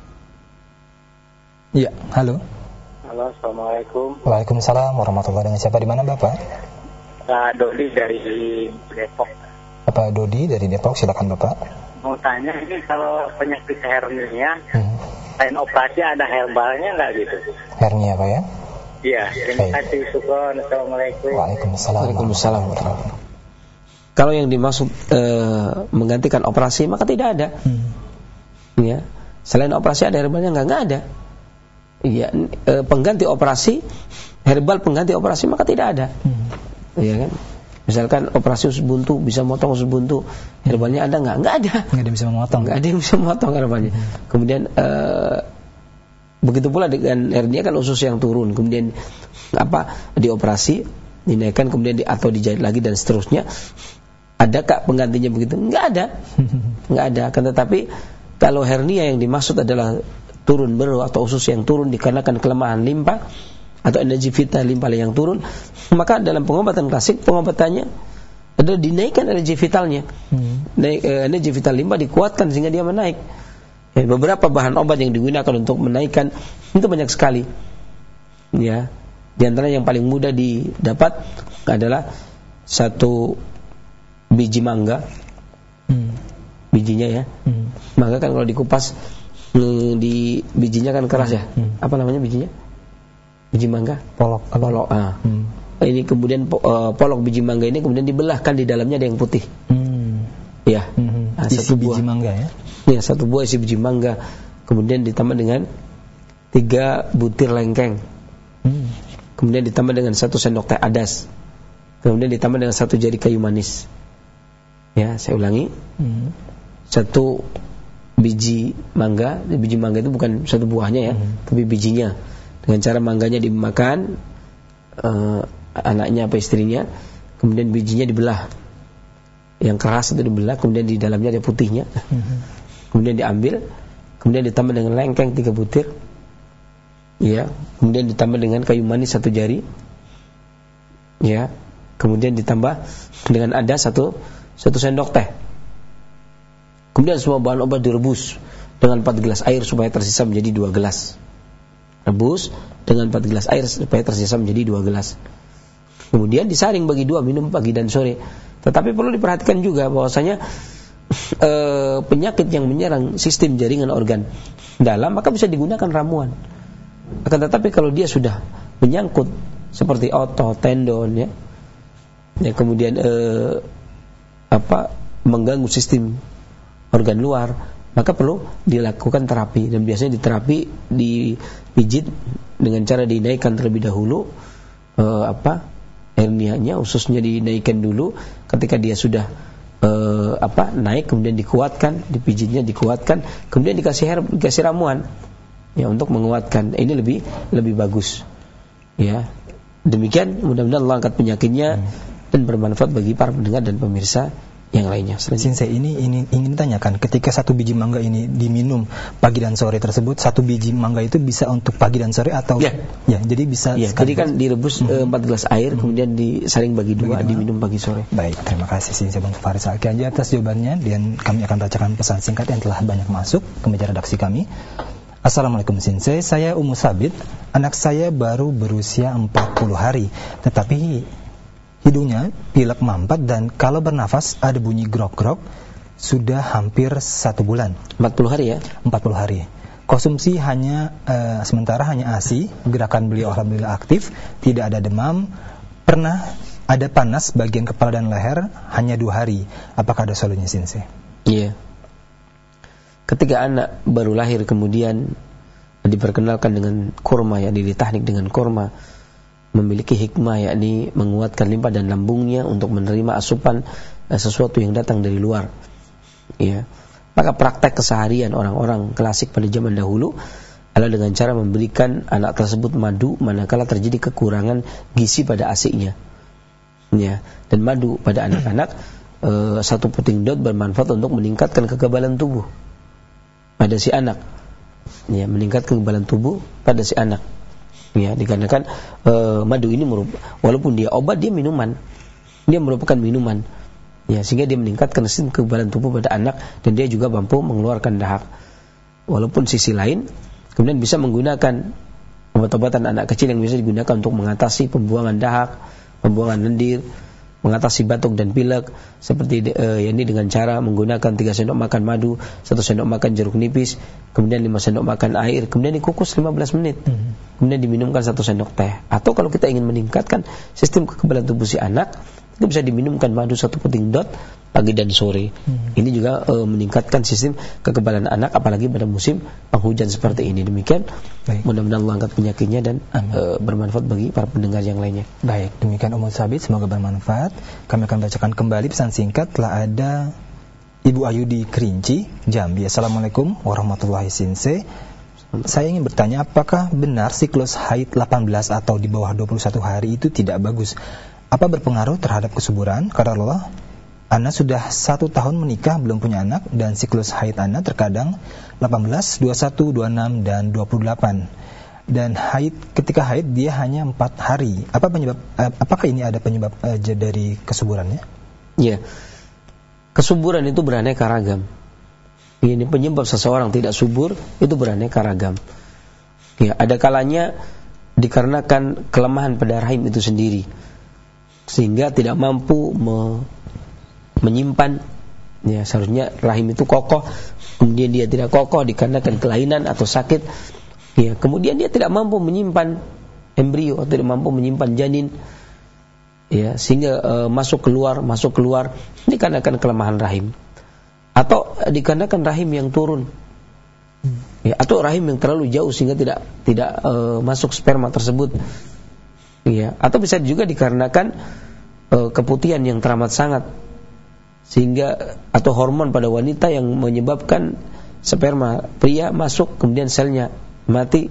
Speaker 2: Iya, halo.
Speaker 4: Halo, Assalamualaikum.
Speaker 2: Waalaikumsalam warahmatullahi wabarakatuh. Dengan siapa, di mana Bapak?
Speaker 4: Pak Dodi dari Depok.
Speaker 2: Bapak Dodi dari Depok, silakan Bapak.
Speaker 4: Mau tanya, ini kalau penyakit hernia, hmm. selain operasi ada herbalnya nggak gitu?
Speaker 2: Hernia Pak ya?
Speaker 4: Iya, terima kasih. Syukron. Assalamualaikum.
Speaker 2: Waalaikumsalam.
Speaker 1: Waalaikumsalam. Kalau yang dimaksud e, menggantikan operasi, maka tidak ada. Hmm. Ya, selain operasi ada herbalnya nggak? Nggak ada. Iya, e, pengganti operasi, herbal pengganti operasi maka tidak ada. Hmm. Iya kan? Misalkan operasi usus buntu, bisa motong usus buntu, herbalnya ada nggak? Nggak ada.
Speaker 2: Nggak ada yang bisa memotong.
Speaker 1: Nggak ada yang bisa memotong herbalnya. Hmm. Kemudian uh, begitu pula dengan hernia kan usus yang turun, kemudian apa dioperasi, dinaikkan, kemudian di, atau dijahit lagi dan seterusnya. Adakah penggantinya begitu? Nggak ada. Nggak ada. Kan tetapi kalau hernia yang dimaksud adalah turun beru atau usus yang turun dikarenakan kelemahan limpa atau energi vital limpa yang turun, maka dalam pengobatan klasik pengobatannya adalah dinaikkan energi vitalnya. Hmm. Naik, eh, energi vital limpa dikuatkan sehingga dia menaik. Ya, beberapa bahan obat yang digunakan untuk menaikkan itu banyak sekali. Ya, di antara yang paling mudah didapat adalah satu biji mangga. Hmm. Bijinya ya. Hmm. Mangga kan kalau dikupas di bijinya kan keras ya. Hmm. Apa namanya bijinya? Biji mangga?
Speaker 2: Polok.
Speaker 1: Polok. Ah. Hmm. Ini kemudian uh, polok biji mangga ini kemudian dibelahkan, di dalamnya ada yang putih. Hmm. Ya. Hmm. Nah,
Speaker 2: isi
Speaker 1: satu buah
Speaker 2: biji mangga ya.
Speaker 1: Ya, satu buah isi biji mangga. Kemudian ditambah dengan tiga butir lengkeng. Hmm. Kemudian ditambah dengan satu sendok teh adas. Kemudian ditambah dengan satu jari kayu manis. Ya, saya ulangi. Hmm. Satu biji mangga, biji mangga itu bukan satu buahnya ya, hmm. tapi bijinya. Dengan cara mangganya dimakan, uh, anaknya apa istrinya, kemudian bijinya dibelah, yang keras itu dibelah, kemudian di dalamnya ada putihnya, hmm. kemudian diambil, kemudian ditambah dengan lengkeng tiga butir, ya, kemudian ditambah dengan kayu manis satu jari, ya, kemudian ditambah dengan ada satu satu sendok teh. Kemudian semua bahan obat direbus dengan empat gelas air supaya tersisa menjadi dua gelas. Rebus dengan empat gelas air supaya tersisa menjadi dua gelas. Kemudian disaring bagi dua, minum pagi dan sore. Tetapi perlu diperhatikan juga bahwasanya e, penyakit yang menyerang sistem jaringan organ dalam maka bisa digunakan ramuan. Akan tetapi kalau dia sudah menyangkut seperti otot, tendon, ya, ya kemudian e, apa mengganggu sistem organ luar, maka perlu dilakukan terapi. Dan biasanya di terapi dipijit dengan cara dinaikkan terlebih dahulu eh, apa hernianya, ususnya dinaikkan dulu. Ketika dia sudah eh, apa naik, kemudian dikuatkan, dipijitnya dikuatkan, kemudian dikasih her, dikasih ramuan ya untuk menguatkan. Ini lebih lebih bagus. Ya. Demikian, mudah-mudahan Allah angkat penyakitnya hmm. dan bermanfaat bagi para pendengar dan pemirsa yang lainnya.
Speaker 2: Sensei, ini, ini ingin ditanyakan, ketika satu biji mangga ini diminum pagi dan sore tersebut, satu biji mangga itu bisa untuk pagi dan sore atau
Speaker 1: ya,
Speaker 2: ya jadi bisa
Speaker 1: ya, jadi kan direbus hmm. empat gelas air, hmm. kemudian disaring bagi dua, bagi diminum pagi sore.
Speaker 2: Baik, terima kasih Sensei Bang Faris Al-Kianji atas jawabannya, dan kami akan bacakan pesan singkat yang telah banyak masuk ke meja redaksi kami. Assalamualaikum Sensei, saya Ummu Sabit, anak saya baru berusia empat puluh hari, tetapi hidungnya pilek mampet dan kalau bernafas ada bunyi grok-grok. Sudah hampir satu bulan.
Speaker 1: Empat puluh hari ya?
Speaker 2: Empat puluh hari. Konsumsi hanya uh, sementara hanya ASI. Gerakan beliau alhamdulillah aktif, tidak ada demam. Pernah ada panas bagian kepala dan leher, hanya dua hari. Apakah ada solusinya Sensei?
Speaker 1: Iya. Ketika anak baru lahir kemudian diperkenalkan dengan kurma, ya, ditahnik dengan kurma, memiliki hikmah, yakni menguatkan limpa dan lambungnya untuk menerima asupan eh, sesuatu yang datang dari luar. Ya. Maka praktek keseharian orang-orang klasik pada zaman dahulu adalah dengan cara memberikan anak tersebut madu manakala terjadi kekurangan gizi pada asiknya. Ya. Dan madu pada anak-anak eh, satu puting dot bermanfaat untuk meningkatkan kekebalan tubuh pada si anak. Ya, meningkatkan kekebalan tubuh pada si anak. Ya, dikarenakan e, madu ini merupakan, walaupun dia obat, dia minuman, dia merupakan minuman, ya, sehingga dia meningkatkan sistem kekebalan tubuh pada anak dan dia juga mampu mengeluarkan dahak. Walaupun sisi lain, kemudian bisa menggunakan obat-obatan anak kecil yang bisa digunakan untuk mengatasi pembuangan dahak, pembuangan lendir, mengatasi batuk dan pilek, seperti uh, ini dengan cara menggunakan tiga sendok makan madu, satu sendok makan jeruk nipis, kemudian lima sendok makan air, kemudian dikukus lima belas menit, hmm. kemudian diminumkan satu sendok teh. Atau kalau kita ingin meningkatkan sistem kekebalan tubuh si anak, itu bisa diminumkan madu satu puting dot pagi dan sore. Hmm. Ini juga uh, meningkatkan sistem kekebalan anak, apalagi pada musim penghujan seperti ini. Demikian, baik. Mudah-mudahan Allah angkat penyakitnya dan uh, bermanfaat bagi para pendengar yang lainnya.
Speaker 2: Baik, demikian Ummu Sabit, semoga bermanfaat. Kami akan bacakan kembali pesan singkat. Telah ada Ibu Ayu di Kerinci, Jambi. Assalamualaikum warahmatullahi wabarakatuh. Saya ingin bertanya, apakah benar siklus haid delapan belas atau di bawah dua puluh satu hari itu tidak bagus? Apa berpengaruh terhadap kesuburan? Kata Allah, Ana sudah satu tahun menikah, belum punya anak, dan siklus haid Ana terkadang delapan belas, dua puluh satu, dua puluh enam, dan dua puluh delapan. Dan haid, ketika haid dia hanya empat hari. Apa penyebab? Eh, apakah ini ada penyebab eh, dari kesuburannya?
Speaker 1: Iya. Kesuburan itu beraneka ragam. Ini penyebab seseorang tidak subur itu beraneka ragam. Ya, ada kalanya dikarenakan kelemahan pada rahim itu sendiri, sehingga tidak mampu me, menyimpan. Ya, seharusnya rahim itu kokoh, kemudian dia tidak kokoh dikarenakan kelainan atau sakit, ya, kemudian dia tidak mampu menyimpan embrio atau tidak mampu menyimpan janin, ya, sehingga uh, masuk keluar masuk keluar dikarenakan kelemahan rahim, atau dikarenakan rahim yang turun, ya, atau rahim yang terlalu jauh sehingga tidak tidak uh, masuk sperma tersebut, ya, atau bisa juga dikarenakan uh, keputihan yang teramat sangat, sehingga atau hormon pada wanita yang menyebabkan sperma pria masuk kemudian selnya mati,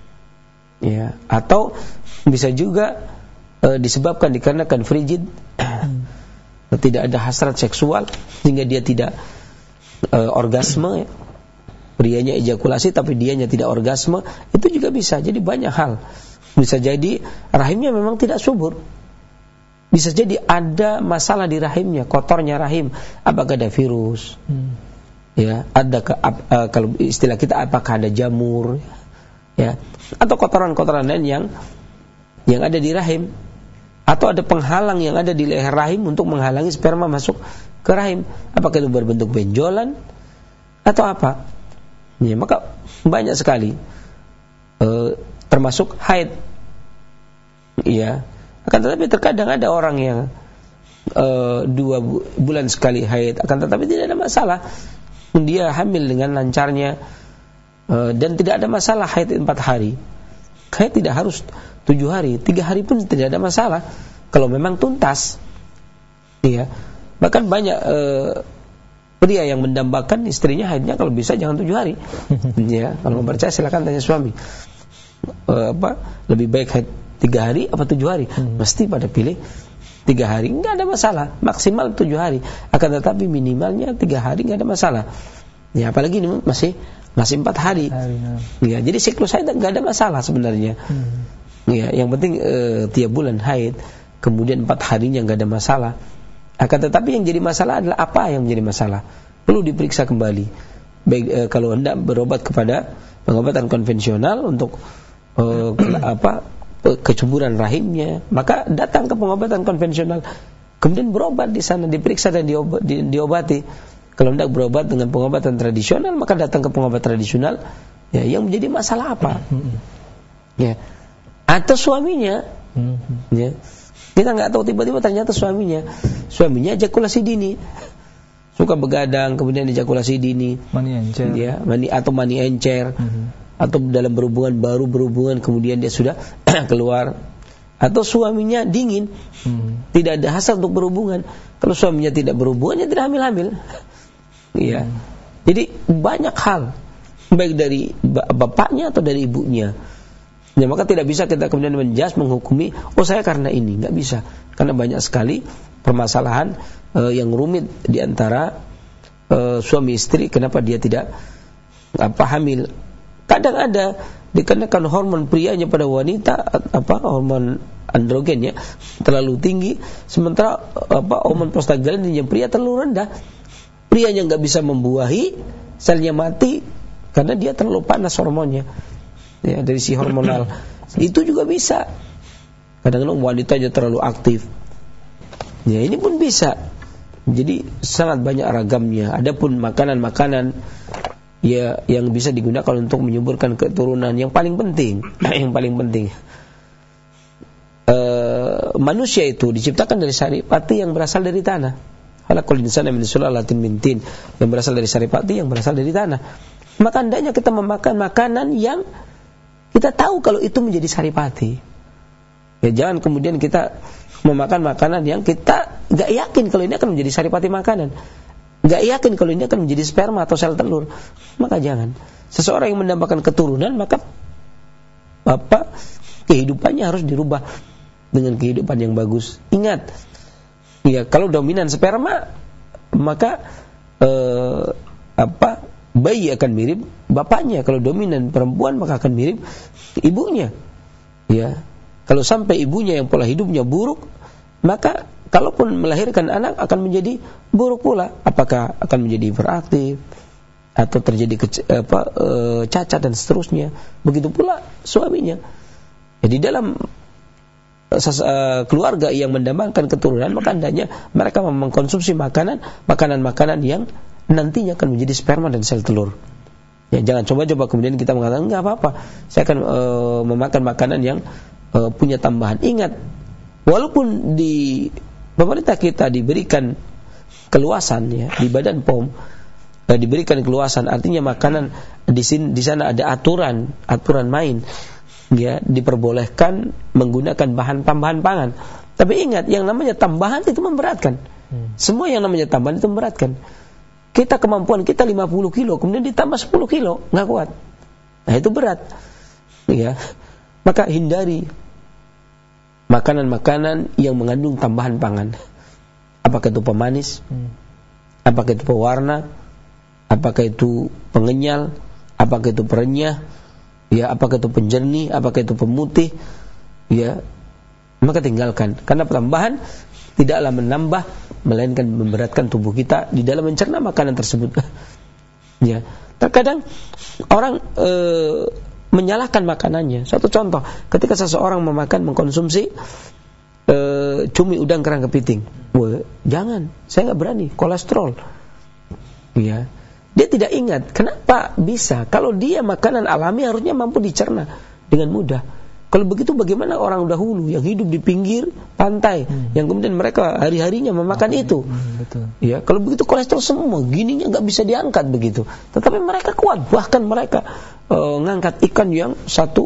Speaker 1: ya, atau bisa juga e, disebabkan dikarenakan frigid, tidak ada hasrat seksual sehingga dia tidak e, orgasme, ya. Prianya ejakulasi tapi dianya tidak orgasme, itu juga bisa. Jadi banyak hal. Bisa jadi rahimnya memang tidak subur, bisa jadi ada masalah di rahimnya, kotornya rahim, apakah ada virus, hmm. ya, ada ke, uh, kalau istilah kita apakah ada jamur, ya, atau kotoran-kotoran lain yang yang ada di rahim, atau ada penghalang yang ada di leher rahim untuk menghalangi sperma masuk ke rahim, apakah itu berbentuk benjolan atau apa, ya, maka banyak sekali, uh, termasuk haid, ya. Akan tetapi terkadang ada orang yang uh, dua bu- bulan sekali haid, akan tetapi tidak ada masalah, dia hamil dengan lancarnya, uh, dan tidak ada masalah haid empat hari. Haid tidak harus tujuh hari, tiga hari pun tidak ada masalah kalau memang tuntas. Iya. Bahkan banyak uh, pria yang mendambakan istrinya haidnya kalau bisa jangan tujuh hari. Ya, kalau mau percaya silakan tanya suami. Uh, apa lebih baik haid tiga hari apa tujuh hari? Hmm. Mesti pada pilih tiga hari, nggak ada masalah. Maksimal tujuh hari, akan tetapi minimalnya tiga hari nggak ada masalah. Ya, apalagi ini masih masih empat hari. hari ya. Ya, jadi siklus haid nggak ada masalah sebenarnya. Hmm. Ya, yang penting eh, tiap bulan haid, kemudian empat harinya nggak ada masalah. Akan tetapi yang jadi masalah adalah apa yang menjadi masalah? Perlu diperiksa kembali. Baik eh, kalau hendak berobat kepada pengobatan konvensional untuk eh, apa? kecuburan rahimnya, maka datang ke pengobatan konvensional, kemudian berobat di sana, diperiksa dan diobat, di, diobati. Kalau tidak berobat dengan pengobatan tradisional, maka datang ke pengobat tradisional, ya, yang menjadi masalah apa, ya, atau suaminya, ya, kita nggak tahu, tiba-tiba ternyata suaminya, suaminya ejakulasi dini, suka begadang, kemudian ejakulasi dini, mani encer, ya, mani atau mani encer. Mm-hmm. Atau dalam berhubungan baru berhubungan kemudian dia sudah keluar, atau suaminya dingin, hmm. tidak ada hasrat untuk berhubungan. Kalau suaminya tidak berhubungan, dia tidak hamil-hamil. Iya. Hmm. Jadi banyak hal, baik dari bapaknya atau dari ibunya. Ya, maka tidak bisa kita kemudian menjas menghukumi, oh saya karena ini, nggak bisa, karena banyak sekali permasalahan uh, yang rumit di antara uh, suami istri. Kenapa dia tidak apa hamil? Kadang ada dikarenakan hormon prianya pada wanita, apa hormon androgennya terlalu tinggi, sementara apa hormon prostaglandinnya pria terlalu rendah. Prianya nggak bisa membuahi, selnya mati karena dia terlalu panas hormonnya, ya, dari si hormonal. Itu juga bisa. Kadang-kadang wanitanya terlalu aktif, ya, ini pun bisa. Jadi sangat banyak ragamnya. Adapun makanan-makanan, ya, yang bisa digunakan untuk menyuburkan keturunan, yang paling penting, yang paling penting, e, manusia itu diciptakan dari saripati yang berasal dari tanah. Khalaqal insana min sulalatin min tin, yang berasal dari saripati yang berasal dari tanah. Maka hendaknya kita memakan makanan yang kita tahu kalau itu menjadi saripati. Ya, jangan kemudian kita memakan makanan yang kita nggak yakin kalau ini akan menjadi saripati makanan. Gak yakin kalau ini akan menjadi sperma atau sel telur, maka jangan. Seseorang yang mendambakan keturunan, maka apa kehidupannya harus dirubah dengan kehidupan yang bagus. Ingat, ya, kalau dominan sperma, maka eh, apa bayi akan mirip bapaknya. Kalau dominan perempuan, maka akan mirip ibunya. Ya, kalau sampai ibunya yang pola hidupnya buruk, maka kalaupun melahirkan anak akan menjadi buruk pula. Apakah akan menjadi hiperaktif atau terjadi ke, apa, e, cacat dan seterusnya. Begitu pula suaminya. Jadi dalam ses, e, keluarga yang mendambakan keturunan, maka hendaknya mereka mengkonsumsi makanan makanan-makanan yang nantinya akan menjadi sperma dan sel telur. Ya, jangan coba-coba kemudian kita mengatakan enggak apa-apa, saya akan uh, memakan makanan yang uh, punya tambahan. Ingat, walaupun di pemerintah kita diberikan keluasan ya, di Badan P O M uh, diberikan keluasan, artinya makanan di sini di sana ada aturan, aturan main. Ya, diperbolehkan menggunakan bahan tambahan pangan. Tapi ingat, yang namanya tambahan itu memberatkan. Hmm. Semua yang namanya tambahan itu memberatkan. Kita kemampuan kita lima puluh kilo, kemudian ditambah sepuluh kilo, nggak kuat. Nah, itu berat. Ya. Maka hindari makanan-makanan yang mengandung tambahan pangan. Apakah itu pemanis? Hmm. Apakah itu pewarna? Apakah itu pengenyal? Apakah itu perenyah? Ya, apakah itu penjernih? Apakah itu pemutih? Ya, maka tinggalkan. Karena tambahan tidaklah menambah, melainkan memberatkan tubuh kita di dalam mencerna makanan tersebut. Ya, terkadang orang e, menyalahkan makanannya. Satu contoh, ketika seseorang memakan, mengkonsumsi e, cumi udang kerang kepiting, wah, jangan, saya nggak berani, kolesterol. Ya, dia tidak ingat kenapa bisa. Kalau dia makanan alami harusnya mampu dicerna dengan mudah. Kalau begitu bagaimana orang dahulu yang hidup di pinggir pantai, hmm. yang kemudian mereka hari-harinya memakan Makan, itu, hmm, betul. Ya, kalau begitu kolesterol semua, gininya nggak bisa diangkat begitu. Tetapi mereka kuat, bahkan mereka uh, ngangkat ikan yang satu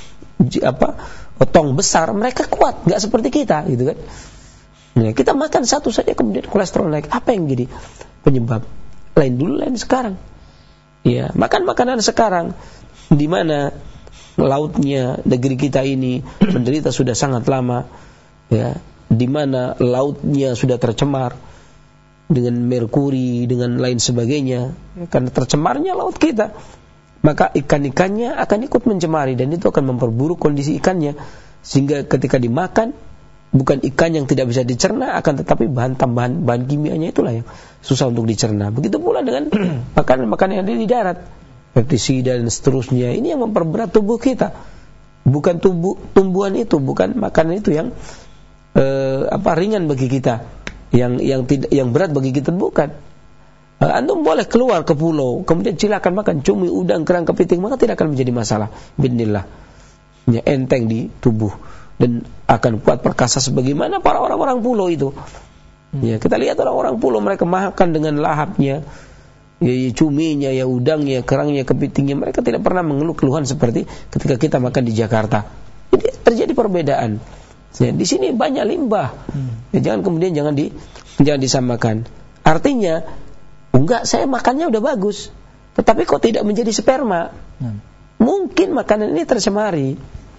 Speaker 1: apa tong besar, mereka kuat, nggak seperti kita, gitu kan? Nah, kita makan satu saja kemudian kolesterol naik. Apa yang jadi penyebab? Lain dulu, lain sekarang. Ya, makan makanan sekarang, di mana lautnya negeri kita ini menderita sudah sangat lama, ya, di mana lautnya sudah tercemar dengan merkuri, dengan lain sebagainya, ya, karena tercemarnya laut kita, maka ikan-ikannya akan ikut mencemari dan itu akan memperburuk kondisi ikannya, sehingga ketika dimakan bukan ikan yang tidak bisa dicerna, akan tetapi bahan tambahan bahan kimianya itulah yang susah untuk dicerna. Begitu pula dengan makanan-makanan yang ada di darat, pestisida dan seterusnya. Ini yang memperberat tubuh kita. Bukan tubuh tumbuhan itu, bukan makanan itu yang eh, apa ringan bagi kita, yang yang tidak yang berat bagi kita, bukan. Eh, antum boleh keluar ke pulau, kemudian silakan makan cumi, udang, kerang, kepiting, maka tidak akan menjadi masalah. Bismillah. Ya, enteng di tubuh dan akan kuat perkasa sebagaimana para orang-orang pulau itu. Ya, kita lihat orang-orang pulau, mereka makan dengan lahapnya. Ya, ya cuminya, ya udangnya, kerangnya, kepitingnya, mereka tidak pernah mengeluh keluhan seperti ketika kita makan di Jakarta. Jadi terjadi perbedaan. Ya, di sini banyak limbah. Ya, jangan kemudian jangan di jangan disamakan. Artinya, enggak, saya makannya udah bagus, tetapi kok tidak menjadi sperma? Hmm. Mungkin makanan ini tercemari.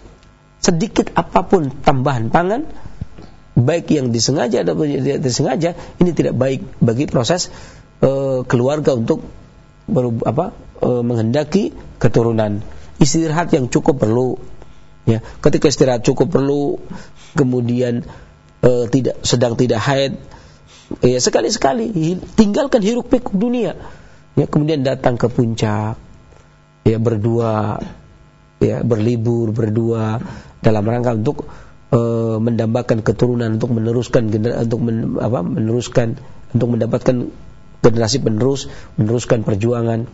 Speaker 1: Sedikit apapun tambahan pangan, baik yang disengaja atau tidak disengaja, ini tidak baik bagi proses keluarga untuk berub, apa, e, menghendaki keturunan. Istirahat yang cukup perlu. Ya, ketika istirahat cukup perlu, kemudian e, tidak sedang tidak haid, ya sekali-sekali tinggalkan hiruk pikuk dunia. Ya, kemudian datang ke puncak, ya berdua, ya berlibur berdua dalam rangka untuk e, mendambakan keturunan, untuk meneruskan untuk men, apa, meneruskan untuk mendapatkan generasi penerus, meneruskan perjuangan,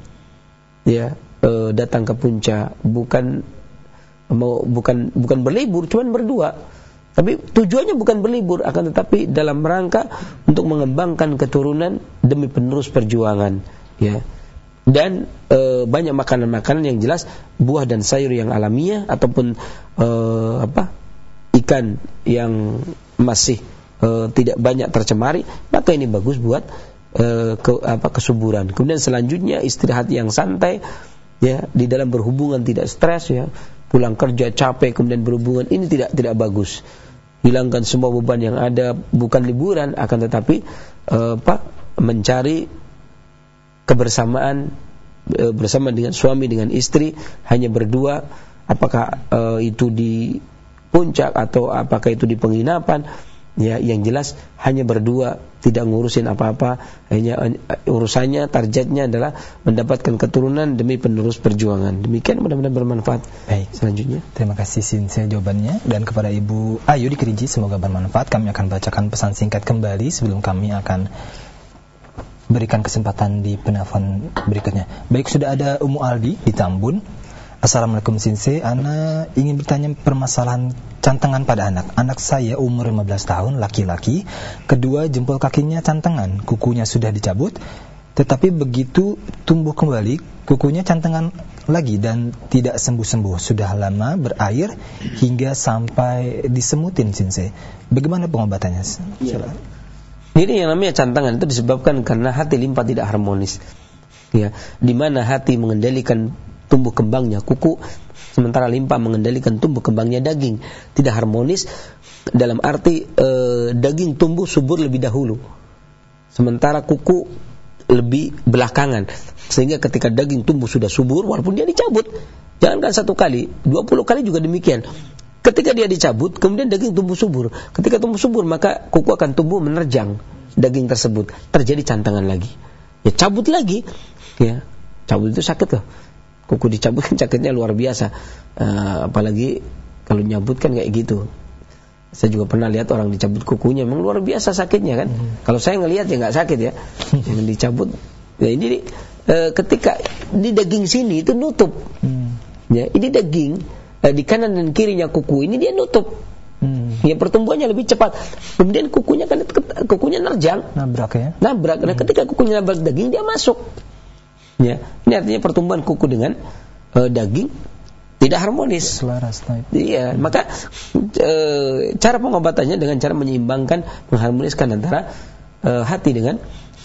Speaker 1: ya, e, datang ke puncak, bukan mau bukan bukan berlibur, cuman berdua. Tapi tujuannya bukan berlibur, akan tetapi dalam rangka untuk mengembangkan keturunan demi penerus perjuangan, ya. Dan e, banyak makanan-makanan yang jelas buah dan sayur yang alamiah ataupun e, apa ikan yang masih e, tidak banyak tercemari, maka ini bagus buat Ke, apa, kesuburan. Kemudian selanjutnya istirahat yang santai, ya, di dalam berhubungan tidak stres, ya, pulang kerja capek kemudian berhubungan, ini tidak tidak bagus. Hilangkan semua beban yang ada, bukan liburan, akan tetapi eh, apa, mencari kebersamaan eh, bersama dengan suami, dengan istri, hanya berdua, apakah eh, itu di puncak atau apakah itu di penginapan. Ya, yang jelas hanya berdua, tidak ngurusin apa-apa, hanya urusannya, targetnya adalah mendapatkan keturunan demi penerus perjuangan. Demikian, mudah-mudahan bermanfaat.
Speaker 2: Baik, selanjutnya. Terima kasih Sinse jawabannya, dan kepada Ibu Ayu di Kerinci, semoga bermanfaat. Kami akan bacakan pesan singkat kembali sebelum kami akan berikan kesempatan di penelpon berikutnya. Baik, sudah ada Umu Aldi di Tambun. Assalamualaikum Sinse, Ana ingin bertanya permasalahan cantengan pada anak. Anak saya umur lima belas tahun, laki-laki. Kedua jempol kakinya cantengan, kukunya sudah dicabut. Tetapi begitu tumbuh kembali, kukunya cantengan lagi dan tidak sembuh-sembuh. Sudah lama berair hingga sampai disemutin Sinse. Bagaimana pengobatannya?
Speaker 1: Ya. Jadi yang namanya cantengan itu disebabkan karena hati limpa tidak harmonis. Ya, di mana hati mengendalikan tumbuh kembangnya kuku, sementara limpa mengendalikan tumbuh kembangnya daging. Tidak harmonis dalam arti e, daging tumbuh subur lebih dahulu, sementara kuku lebih belakangan. Sehingga ketika daging tumbuh sudah subur, walaupun dia dicabut, jangankan satu kali, dua puluh kali juga demikian. Ketika dia dicabut, kemudian daging tumbuh subur. Ketika tumbuh subur, maka kuku akan tumbuh menerjang daging tersebut. Terjadi cantengan lagi. Ya cabut lagi. Ya, cabut itu sakit loh. Kuku dicabut kan sakitnya luar biasa. Uh, apalagi kalau nyabut kan kayak gitu. Saya juga pernah lihat orang dicabut kukunya, memang luar biasa sakitnya kan. Hmm. Kalau saya ngelihat ya nggak sakit ya. Yang dicabut. Ya ini uh, ketika di daging sini itu nutup. Hmm. Ya, ini daging uh, di kanan dan kirinya kuku ini dia nutup. Hmm. Ya pertumbuhannya lebih cepat. Kemudian kukunya kan kukunya nerjang,
Speaker 2: nabrak ya.
Speaker 1: Nabrak. Nah, ketika kukunya nabrak daging dia masuk. Ya, ini artinya pertumbuhan kuku dengan uh, daging tidak harmonis.
Speaker 2: Selaras.
Speaker 1: Iya, hmm. maka uh, cara pengobatannya dengan cara menyeimbangkan, mengharmoniskan antara uh, hati dengan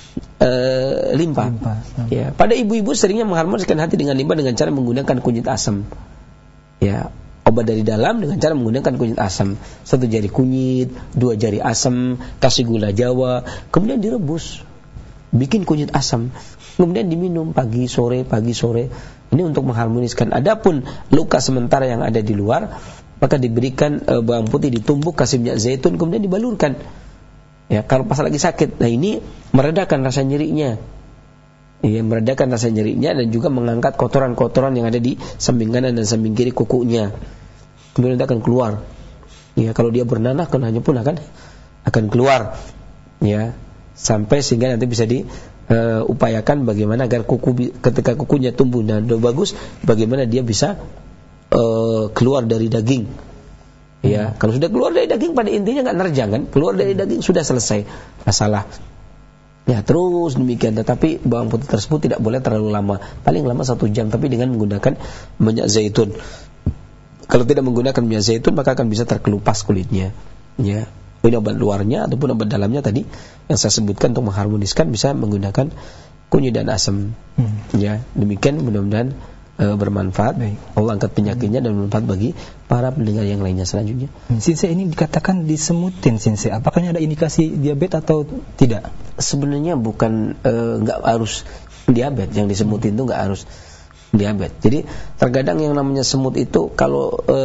Speaker 1: uh, limpa. limpa. Hmm. Ya, pada ibu-ibu seringnya mengharmoniskan hati dengan limpa dengan cara menggunakan kunyit asam. Ya, obat dari dalam dengan cara menggunakan kunyit asam. Satu jari kunyit, dua jari asam, kasih gula Jawa, kemudian direbus. Bikin kunyit asam, kemudian diminum pagi sore pagi sore. Ini untuk mengharmoniskan. Adapun luka sementara yang ada di luar, maka diberikan e, bawang putih ditumbuk, kasih minyak zaitun, kemudian dibalurkan. Ya, kalau pas lagi sakit, nah ini meredakan rasa nyerinya. Ya, meredakan rasa nyerinya dan juga mengangkat kotoran-kotoran yang ada di samping kanan dan samping kiri kukunya. Kemudian dia akan keluar. Ya, kalau dia bernanah, kenanya pun akan akan keluar. Ya. Sampai sehingga nanti bisa diupayakan uh, bagaimana agar kuku ketika kukunya tumbuh dan bagus, bagaimana dia bisa uh, keluar dari daging. Ya, hmm. kalau sudah keluar dari daging pada intinya nggak nerjang kan, keluar dari daging sudah selesai masalah. Ya terus demikian, tetapi bawang putih tersebut tidak boleh terlalu lama, paling lama satu jam, tapi dengan menggunakan minyak zaitun. Kalau tidak menggunakan minyak zaitun maka akan bisa terkelupas kulitnya. Ya. Ini obat luarnya ataupun obat dalamnya tadi yang saya sebutkan untuk mengharmoniskan bisa menggunakan kunyit dan asam. Hmm. Ya, demikian mudah-mudahan e, bermanfaat. Baik. Allah angkat penyakitnya hmm. dan bermanfaat bagi para pendengar yang lainnya selanjutnya. Hmm.
Speaker 2: Sinse ini dikatakan disemutin Sinse. Apakah ada indikasi diabetes atau tidak?
Speaker 1: Sebenarnya bukan enggak e, harus diabetes, yang disemutin itu enggak harus diabetes. Jadi terkadang yang namanya semut itu kalau e,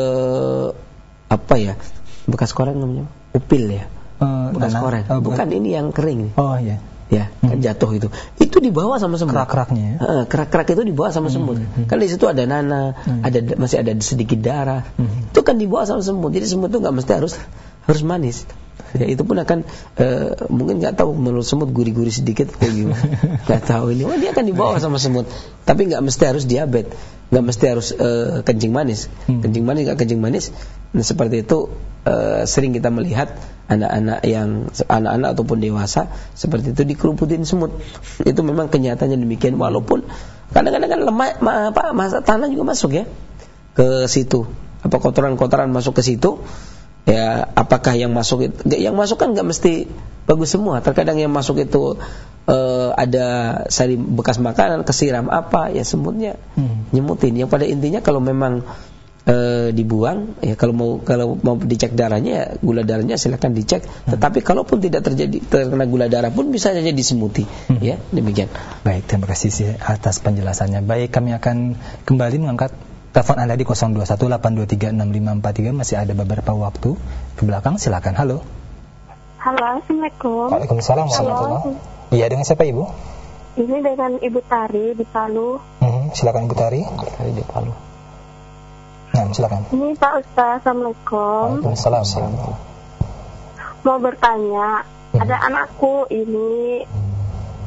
Speaker 1: apa ya? Bekas koreng namanya upil ya, uh, bekas dana, koreng. Uh, bukan ini yang kering.
Speaker 2: Oh iya.
Speaker 1: Ya, hmm. kan jatuh itu. Itu dibawa sama semut.
Speaker 2: Kerak-keraknya. Ya?
Speaker 1: Uh, kerak-kerak itu dibawa sama semut. Hmm. Kan di situ ada nanah, hmm. ada masih ada sedikit darah. Hmm. Itu kan dibawa sama semut. Jadi semut itu nggak mesti harus harus manis. Ya, itu pun akan uh, mungkin nggak tahu menurut semut gurih-gurih sedikit kayak gimana. Nggak tahu ini. Wah, dia akan dibawa sama semut. Tapi nggak mesti harus diabetes. Nggak mesti harus uh, kencing manis. Hmm. Kencing manis nggak kencing manis. Nah, seperti itu uh, sering kita melihat anak-anak yang anak-anak ataupun dewasa seperti itu dikeruputin semut. Itu memang kenyataannya demikian, walaupun kadang-kadang kan lemah ma, apa masa tanah juga masuk ya ke situ. Apa kotoran-kotoran masuk ke situ? Ya, apakah yang masuk itu, yang masuk kan nggak mesti bagus semua. Terkadang yang masuk itu uh, ada sari bekas makanan, kesiram apa, ya semutnya hmm. nyemutin. Yang pada intinya kalau memang uh, dibuang, ya kalau mau kalau mau dicek darahnya, ya, gula darahnya silakan dicek. Hmm. Tetapi kalaupun tidak terjadi terkena gula darah pun bisa saja disemuti. Hmm. Ya, demikian.
Speaker 2: Baik, terima kasih atas penjelasannya. Baik, kami akan kembali mengangkat telepon Anda di nol dua satu delapan dua tiga enam lima empat tiga. Masih ada beberapa waktu ke belakang, silakan. Halo.
Speaker 3: Halo, Assalamualaikum.
Speaker 2: Waalaikumsalam warahmatullahi. Iya, dengan siapa Ibu?
Speaker 3: Ini dengan Ibu Tari di Palu.
Speaker 2: Hmm, silakan Ibu Tari. Tari di Palu. Nah, silakan.
Speaker 3: Ini Pak Ustaz, Assalamualaikum.
Speaker 2: Waalaikumsalam.
Speaker 3: Mau bertanya, hmm. ada anakku ini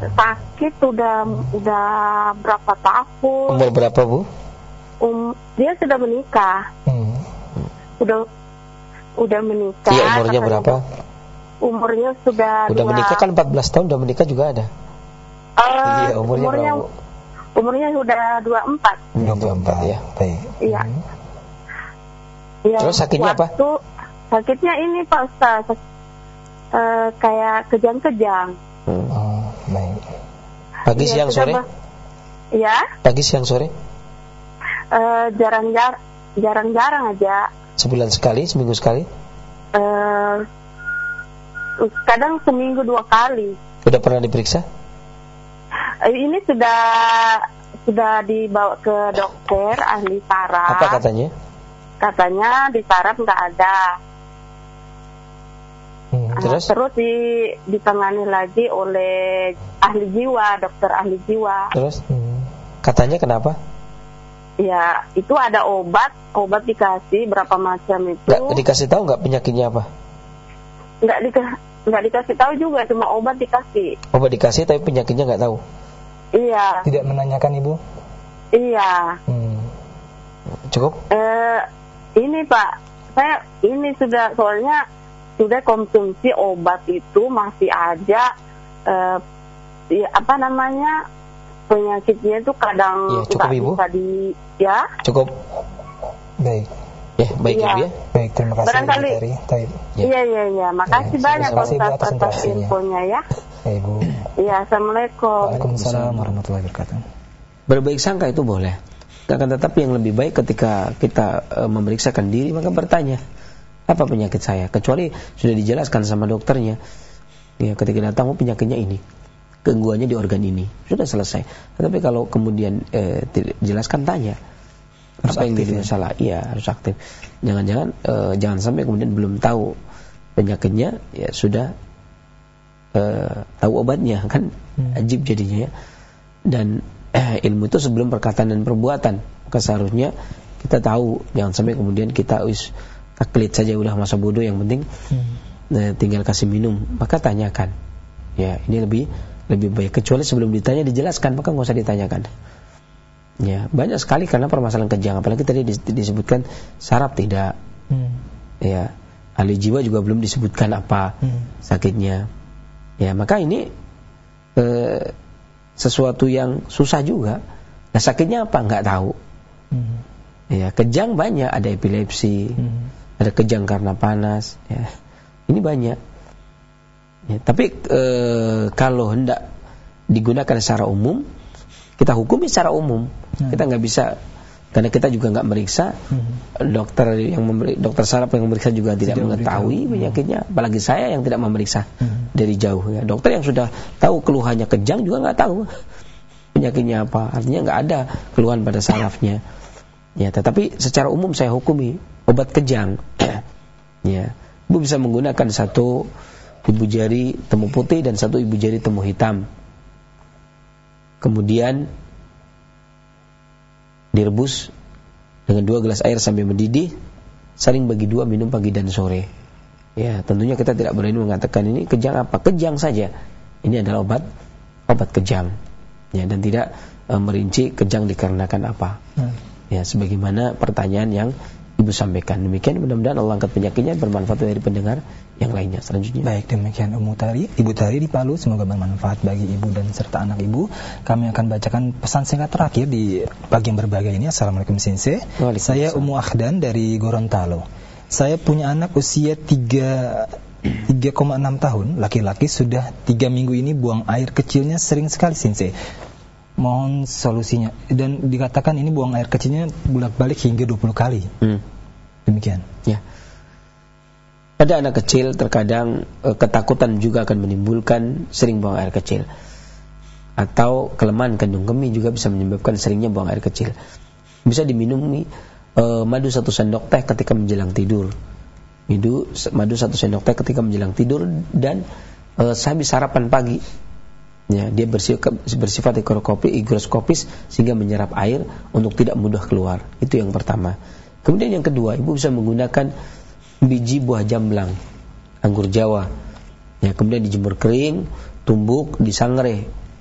Speaker 3: sakit udah udah berapa tahun.
Speaker 1: Umur berapa, Bu?
Speaker 3: Um, dia sudah menikah. Hmm. Udah udah menikah.
Speaker 1: Iya, umurnya berapa?
Speaker 3: Umurnya sudah
Speaker 1: Udah
Speaker 3: dua...
Speaker 1: menikah kan empat belas tahun, udah menikah juga ada.
Speaker 3: Uh,
Speaker 1: iya, umurnya
Speaker 3: umurnya, umurnya sudah dua puluh empat.
Speaker 1: dua puluh empat ya. Baik.
Speaker 3: Iya.
Speaker 1: Hmm.
Speaker 3: Ya,
Speaker 1: terus sakitnya
Speaker 3: waktu,
Speaker 1: apa?
Speaker 3: Sakitnya ini Pak Ustaz, uh, kayak kejang-kejang.
Speaker 1: Hmm. Oh, baik. Pagi, ya, siang, sore? Bah-
Speaker 3: ya.
Speaker 1: Pagi, siang, sore?
Speaker 3: Uh, jarang-jarang, jarang-jarang aja.
Speaker 1: Sebulan sekali, seminggu sekali?
Speaker 3: Uh, kadang seminggu dua kali.
Speaker 1: Sudah pernah diperiksa?
Speaker 3: Uh, ini sudah sudah dibawa ke dokter ahli saraf.
Speaker 1: Apa katanya?
Speaker 3: Katanya di saraf nggak ada.
Speaker 1: Hmm,
Speaker 3: uh,
Speaker 1: terus?
Speaker 3: Terus di, ditangani lagi oleh ahli jiwa, dokter ahli jiwa.
Speaker 1: Terus? Hmm. Katanya kenapa?
Speaker 3: Ya, itu ada obat, obat dikasih berapa macam itu.
Speaker 1: Nggak dikasih tahu nggak penyakitnya apa?
Speaker 3: Nggak dika- nggak dikasih tahu juga, cuma obat dikasih.
Speaker 1: Obat dikasih tapi penyakitnya nggak tahu.
Speaker 3: Iya.
Speaker 2: Tidak menanyakan Ibu?
Speaker 3: Iya.
Speaker 2: Hmm.
Speaker 1: Cukup?
Speaker 3: Eh, ini Pak, saya ini sudah soalnya sudah konsumsi obat itu masih ada eh, ya, apa namanya penyakitnya itu kadang
Speaker 1: ya, cukup,
Speaker 3: nggak
Speaker 1: Ibu?
Speaker 3: bisa di ya.
Speaker 1: Cukup.
Speaker 2: Baik.
Speaker 1: Ya, baik
Speaker 3: iya.
Speaker 1: ya.
Speaker 2: Baik, terima kasih
Speaker 3: Barangkali,
Speaker 2: Ibu Tari.
Speaker 3: Ya. Iya iya iya, makasih
Speaker 2: ya,
Speaker 3: banyak
Speaker 2: Ustaz
Speaker 3: atas, atas infonya ya.
Speaker 2: Ya Ibu.
Speaker 3: Iya, assalamualaikum.
Speaker 2: Waalaikumsalam warahmatullahi wabarakatuh.
Speaker 1: Berbaik sangka itu boleh. Akan tetapi yang lebih baik ketika kita e, memeriksakan diri, maka bertanya, apa penyakit saya? Kecuali sudah dijelaskan sama dokternya. Ya, ketika datang, oh, penyakitnya ini, gangguannya di organ ini, sudah selesai. Tetapi kalau kemudian e, dijelaskan, tanya, harus apa yang jadi masalah? Iya, harus aktif. Jangan-jangan e, jangan sampai kemudian belum tahu penyakitnya, ya sudah e, tahu obatnya, kan hmm. ajib jadinya ya. Dan eh, ilmu itu sebelum perkataan dan perbuatan, maka seharusnya kita tahu, jangan sampai kemudian kita wis taklid saja, udah masa bodoh, yang penting hmm. nah, tinggal kasih minum. Maka tanyakan, ya ini lebih lebih baik. Kecuali sebelum ditanya dijelaskan, maka nggak usah ditanyakan. Ya, banyak sekali karena permasalahan kejang, apalagi tadi disebutkan saraf tidak. Hmm. Ya, ahli jiwa juga belum disebutkan apa hmm. sakitnya. Ya, maka ini eh, sesuatu yang susah juga. Nah, sakitnya apa? Nggak tahu. Hmm. Ya, kejang banyak, ada epilepsi, hmm. ada kejang karena panas. Ya, ini banyak. Ya, tapi eh, kalau hendak digunakan secara umum, kita hukumi secara umum. Hmm. Kita nggak bisa, karena kita juga nggak meriksa. Hmm. Dokter yang memberi, dokter saraf yang memeriksa juga tidak, tidak mengetahui beritahu. penyakitnya. Apalagi saya yang tidak memeriksa hmm. dari jauh. Ya, dokter yang sudah tahu keluhannya kejang juga nggak tahu penyakitnya apa. Artinya nggak ada keluhan pada sarafnya. Ya, tetapi secara umum saya hukumi obat kejang. Ya, Ibu bisa menggunakan satu ibu jari temu putih dan satu ibu jari temu hitam. Kemudian direbus dengan dua gelas air sampai mendidih, saling bagi dua minum pagi dan sore. Ya, tentunya kita tidak berani mengatakan ini kejang apa, kejang saja. Ini adalah obat obat kejang. Ya, dan tidak e, merinci kejang dikarenakan apa. Hmm. Ya, sebagaimana pertanyaan yang Ibu sampaikan. Demikian, mudah-mudahan Allah angkat penyakitnya, bermanfaat dari pendengar yang lainnya. Selanjutnya.
Speaker 2: Baik, demikian Ummu Tari, Ibu Tari di Palu, semoga bermanfaat bagi Ibu dan serta anak Ibu. Kami akan bacakan pesan singkat terakhir di pagi yang berbahagia ini. Assalamualaikum Sinse. Saya Ummu Ahdan dari Gorontalo. Saya punya anak usia tiga koma enam tahun, laki-laki, sudah tiga minggu ini buang air kecilnya sering sekali Sinse. Mohon solusinya. Dan dikatakan ini buang air kecilnya bolak-balik hingga dua puluh kali. Hmm. Demikian.
Speaker 1: Ya. Pada anak kecil terkadang e, ketakutan juga akan menimbulkan sering buang air kecil. Atau kelemahan kandung kemih juga bisa menyebabkan seringnya buang air kecil. Bisa diminumi e, madu satu sendok teh ketika menjelang tidur. Madu, madu satu sendok teh ketika menjelang tidur dan e, sehabis sarapan pagi. Ya, dia bersifat, bersifat higroskopis sehingga menyerap air untuk tidak mudah keluar. Itu yang pertama. Kemudian yang kedua, Ibu bisa menggunakan biji buah jamblang, anggur Jawa. Ya, kemudian dijemur kering, tumbuk, disangrai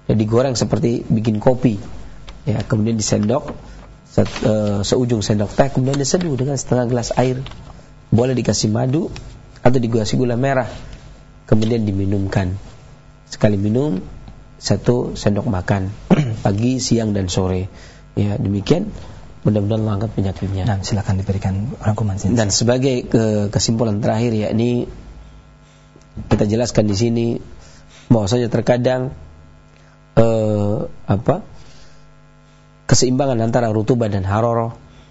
Speaker 1: ya, digoreng seperti bikin kopi, ya, kemudian disendok se, uh, seujung sendok teh, kemudian diseduh dengan setengah gelas air, boleh dikasih madu atau dikasih gula merah, kemudian diminumkan. Sekali minum satu sendok makan pagi, siang dan sore. Ya, demikian mudah-mudahan Allah angkat penyakitnya.
Speaker 2: Nah, silakan diberikan rangkuman sini.
Speaker 1: Dan sebagai ke, kesimpulan terakhir, yakni kita jelaskan di sini bahwasanya terkadang eh, apa keseimbangan antara rutubah dan hararah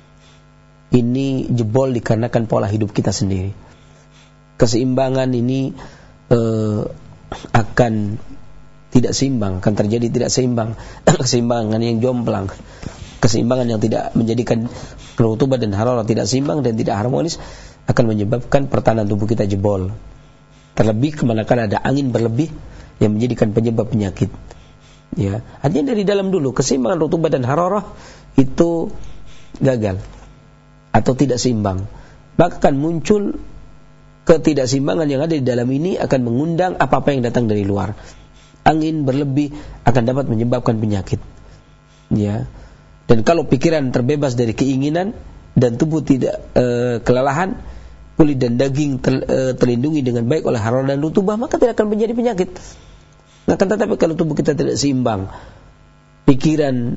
Speaker 1: ini jebol dikarenakan pola hidup kita sendiri. Keseimbangan ini eh, akan tidak seimbang, akan terjadi tidak seimbang, keseimbangan yang jomplang, keseimbangan yang tidak menjadikan rutubah dan hararah tidak seimbang dan tidak harmonis akan menyebabkan pertahanan tubuh kita jebol. Terlebih kemanakala ada angin berlebih yang menjadikan penyebab penyakit. Ya, artinya dari dalam dulu keseimbangan rutubah dan hararah itu gagal atau tidak seimbang, maka akan muncul ketidakseimbangan yang ada di dalam ini akan mengundang apa-apa yang datang dari luar. Angin berlebih akan dapat menyebabkan penyakit. Ya. Dan kalau pikiran terbebas dari keinginan dan tubuh tidak e, kelelahan, kulit dan daging ter, e, terlindungi dengan baik oleh hararah dan rutubah, maka tidak akan menjadi penyakit. Akan tetapi kalau tubuh kita tidak seimbang, pikiran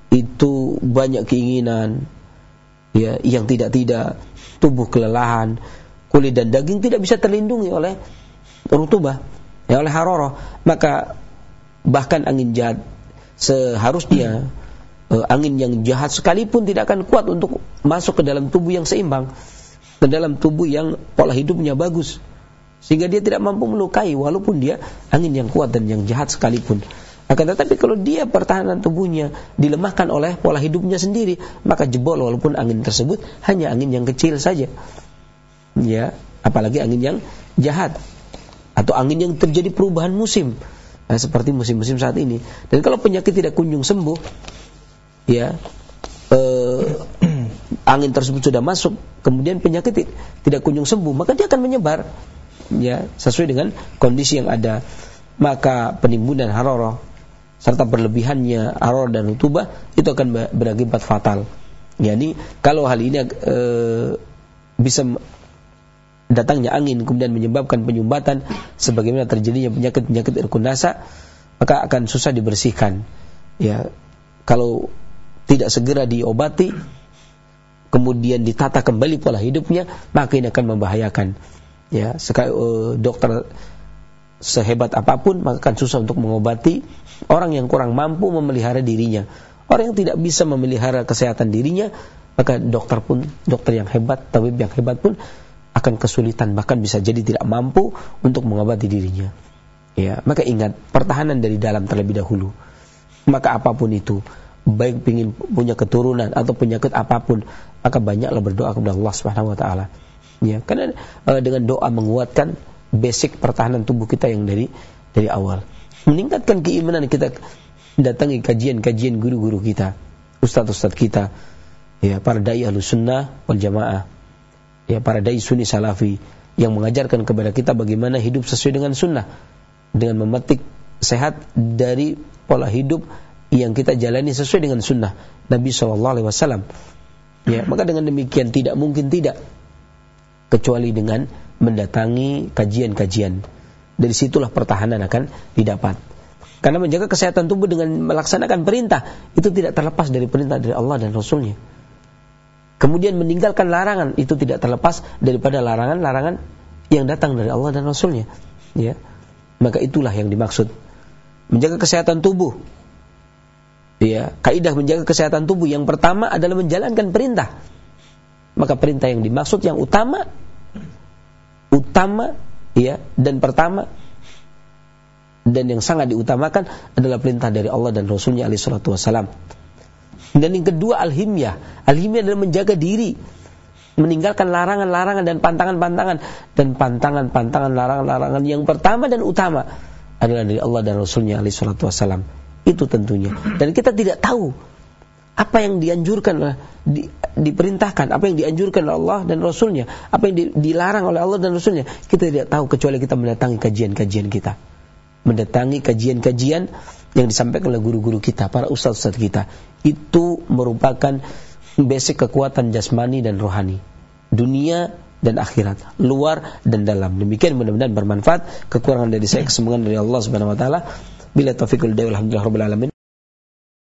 Speaker 1: itu banyak keinginan, ya, yang tidak-tidak, tubuh kelelahan, kulit dan daging tidak bisa terlindungi oleh rutubah, ya, oleh hararah, maka bahkan angin jahat seharusnya uh, angin yang jahat sekalipun tidak akan kuat untuk masuk ke dalam tubuh yang seimbang, ke dalam tubuh yang pola hidupnya bagus, sehingga dia tidak mampu melukai walaupun dia angin yang kuat dan yang jahat sekalipun. Akan tetapi kalau dia pertahanan tubuhnya dilemahkan oleh pola hidupnya sendiri, maka jebol walaupun angin tersebut hanya angin yang kecil saja. Ya, apalagi angin yang jahat atau angin yang terjadi perubahan musim, nah, seperti musim-musim saat ini. Dan kalau penyakit tidak kunjung sembuh, ya, eh, angin tersebut sudah masuk, kemudian penyakit tidak kunjung sembuh, maka dia akan menyebar, ya, sesuai dengan kondisi yang ada. Maka penimbunan hararah serta berlebihannya hararah dan rutubah itu akan berakibat fatal. Yani kalau hal ini eh, bisa datangnya angin kemudian menyebabkan penyumbatan sebagaimana terjadinya penyakit-penyakit irkunasa, maka akan susah dibersihkan. Ya, kalau tidak segera diobati kemudian ditata kembali pola hidupnya, maka ini akan membahayakan. Ya, sekali uh, dokter sehebat apapun maka akan susah untuk mengobati orang yang kurang mampu memelihara dirinya. Orang yang tidak bisa memelihara kesehatan dirinya, maka dokter pun, dokter yang hebat, tabib yang hebat pun akan kesulitan, bahkan bisa jadi tidak mampu untuk mengobati dirinya. Ya, maka ingat pertahanan dari dalam terlebih dahulu. Maka apapun itu, baik ingin punya keturunan atau penyakit apapun, maka banyaklah berdoa kepada Allah Subhanahu wa taala. Ya, karena e, dengan doa menguatkan basic pertahanan tubuh kita yang dari dari awal. Meningkatkan keimanan kita, datangi kajian-kajian guru-guru kita, ustaz-ustaz kita, ya, para dai Ahlussunnah wal Jamaah. Ya, para dai sunni salafi yang mengajarkan kepada kita bagaimana hidup sesuai dengan sunnah, dengan memetik sehat dari pola hidup yang kita jalani sesuai dengan sunnah Nabi shallallahu alaihi wasallam. Ya, maka dengan demikian tidak mungkin tidak, kecuali dengan mendatangi kajian-kajian. Dari situlah pertahanan akan didapat. Karena menjaga kesehatan tubuh dengan melaksanakan perintah itu tidak terlepas dari perintah dari Allah dan Rasulnya. Kemudian meninggalkan larangan itu tidak terlepas daripada larangan-larangan yang datang dari Allah dan Rasulnya. Ya, maka itulah yang dimaksud menjaga kesehatan tubuh. Ya, kaidah menjaga kesehatan tubuh yang pertama adalah menjalankan perintah. Maka perintah yang dimaksud yang utama, utama, ya, dan pertama dan yang sangat diutamakan adalah perintah dari Allah dan Rasulnya alaihi salatu wassalam. Dan yang kedua al-himyah. Al-himyah adalah menjaga diri, meninggalkan larangan-larangan dan pantangan-pantangan. Dan pantangan-pantangan, larangan-larangan yang pertama dan utama adalah dari Allah dan Rasulnya alaihi salatu wassalam. Itu tentunya. Dan kita tidak tahu apa yang dianjurkan, di, diperintahkan, apa yang dianjurkan oleh Allah dan Rasulnya, apa yang di, dilarang oleh Allah dan Rasulnya. Kita tidak tahu kecuali kita mendatangi kajian-kajian kita, mendatangi kajian-kajian yang disampaikan oleh guru-guru kita, para ustaz-ustaz kita, itu merupakan basic kekuatan jasmani dan rohani, dunia dan akhirat, luar dan dalam. Demikian mudah-mudahan bermanfaat. Kekurangan dari saya, kesemogaan dari Allah Subhanahu wa taala. Bila taufiqul hidayah, alhamdulillah rabbil alamin.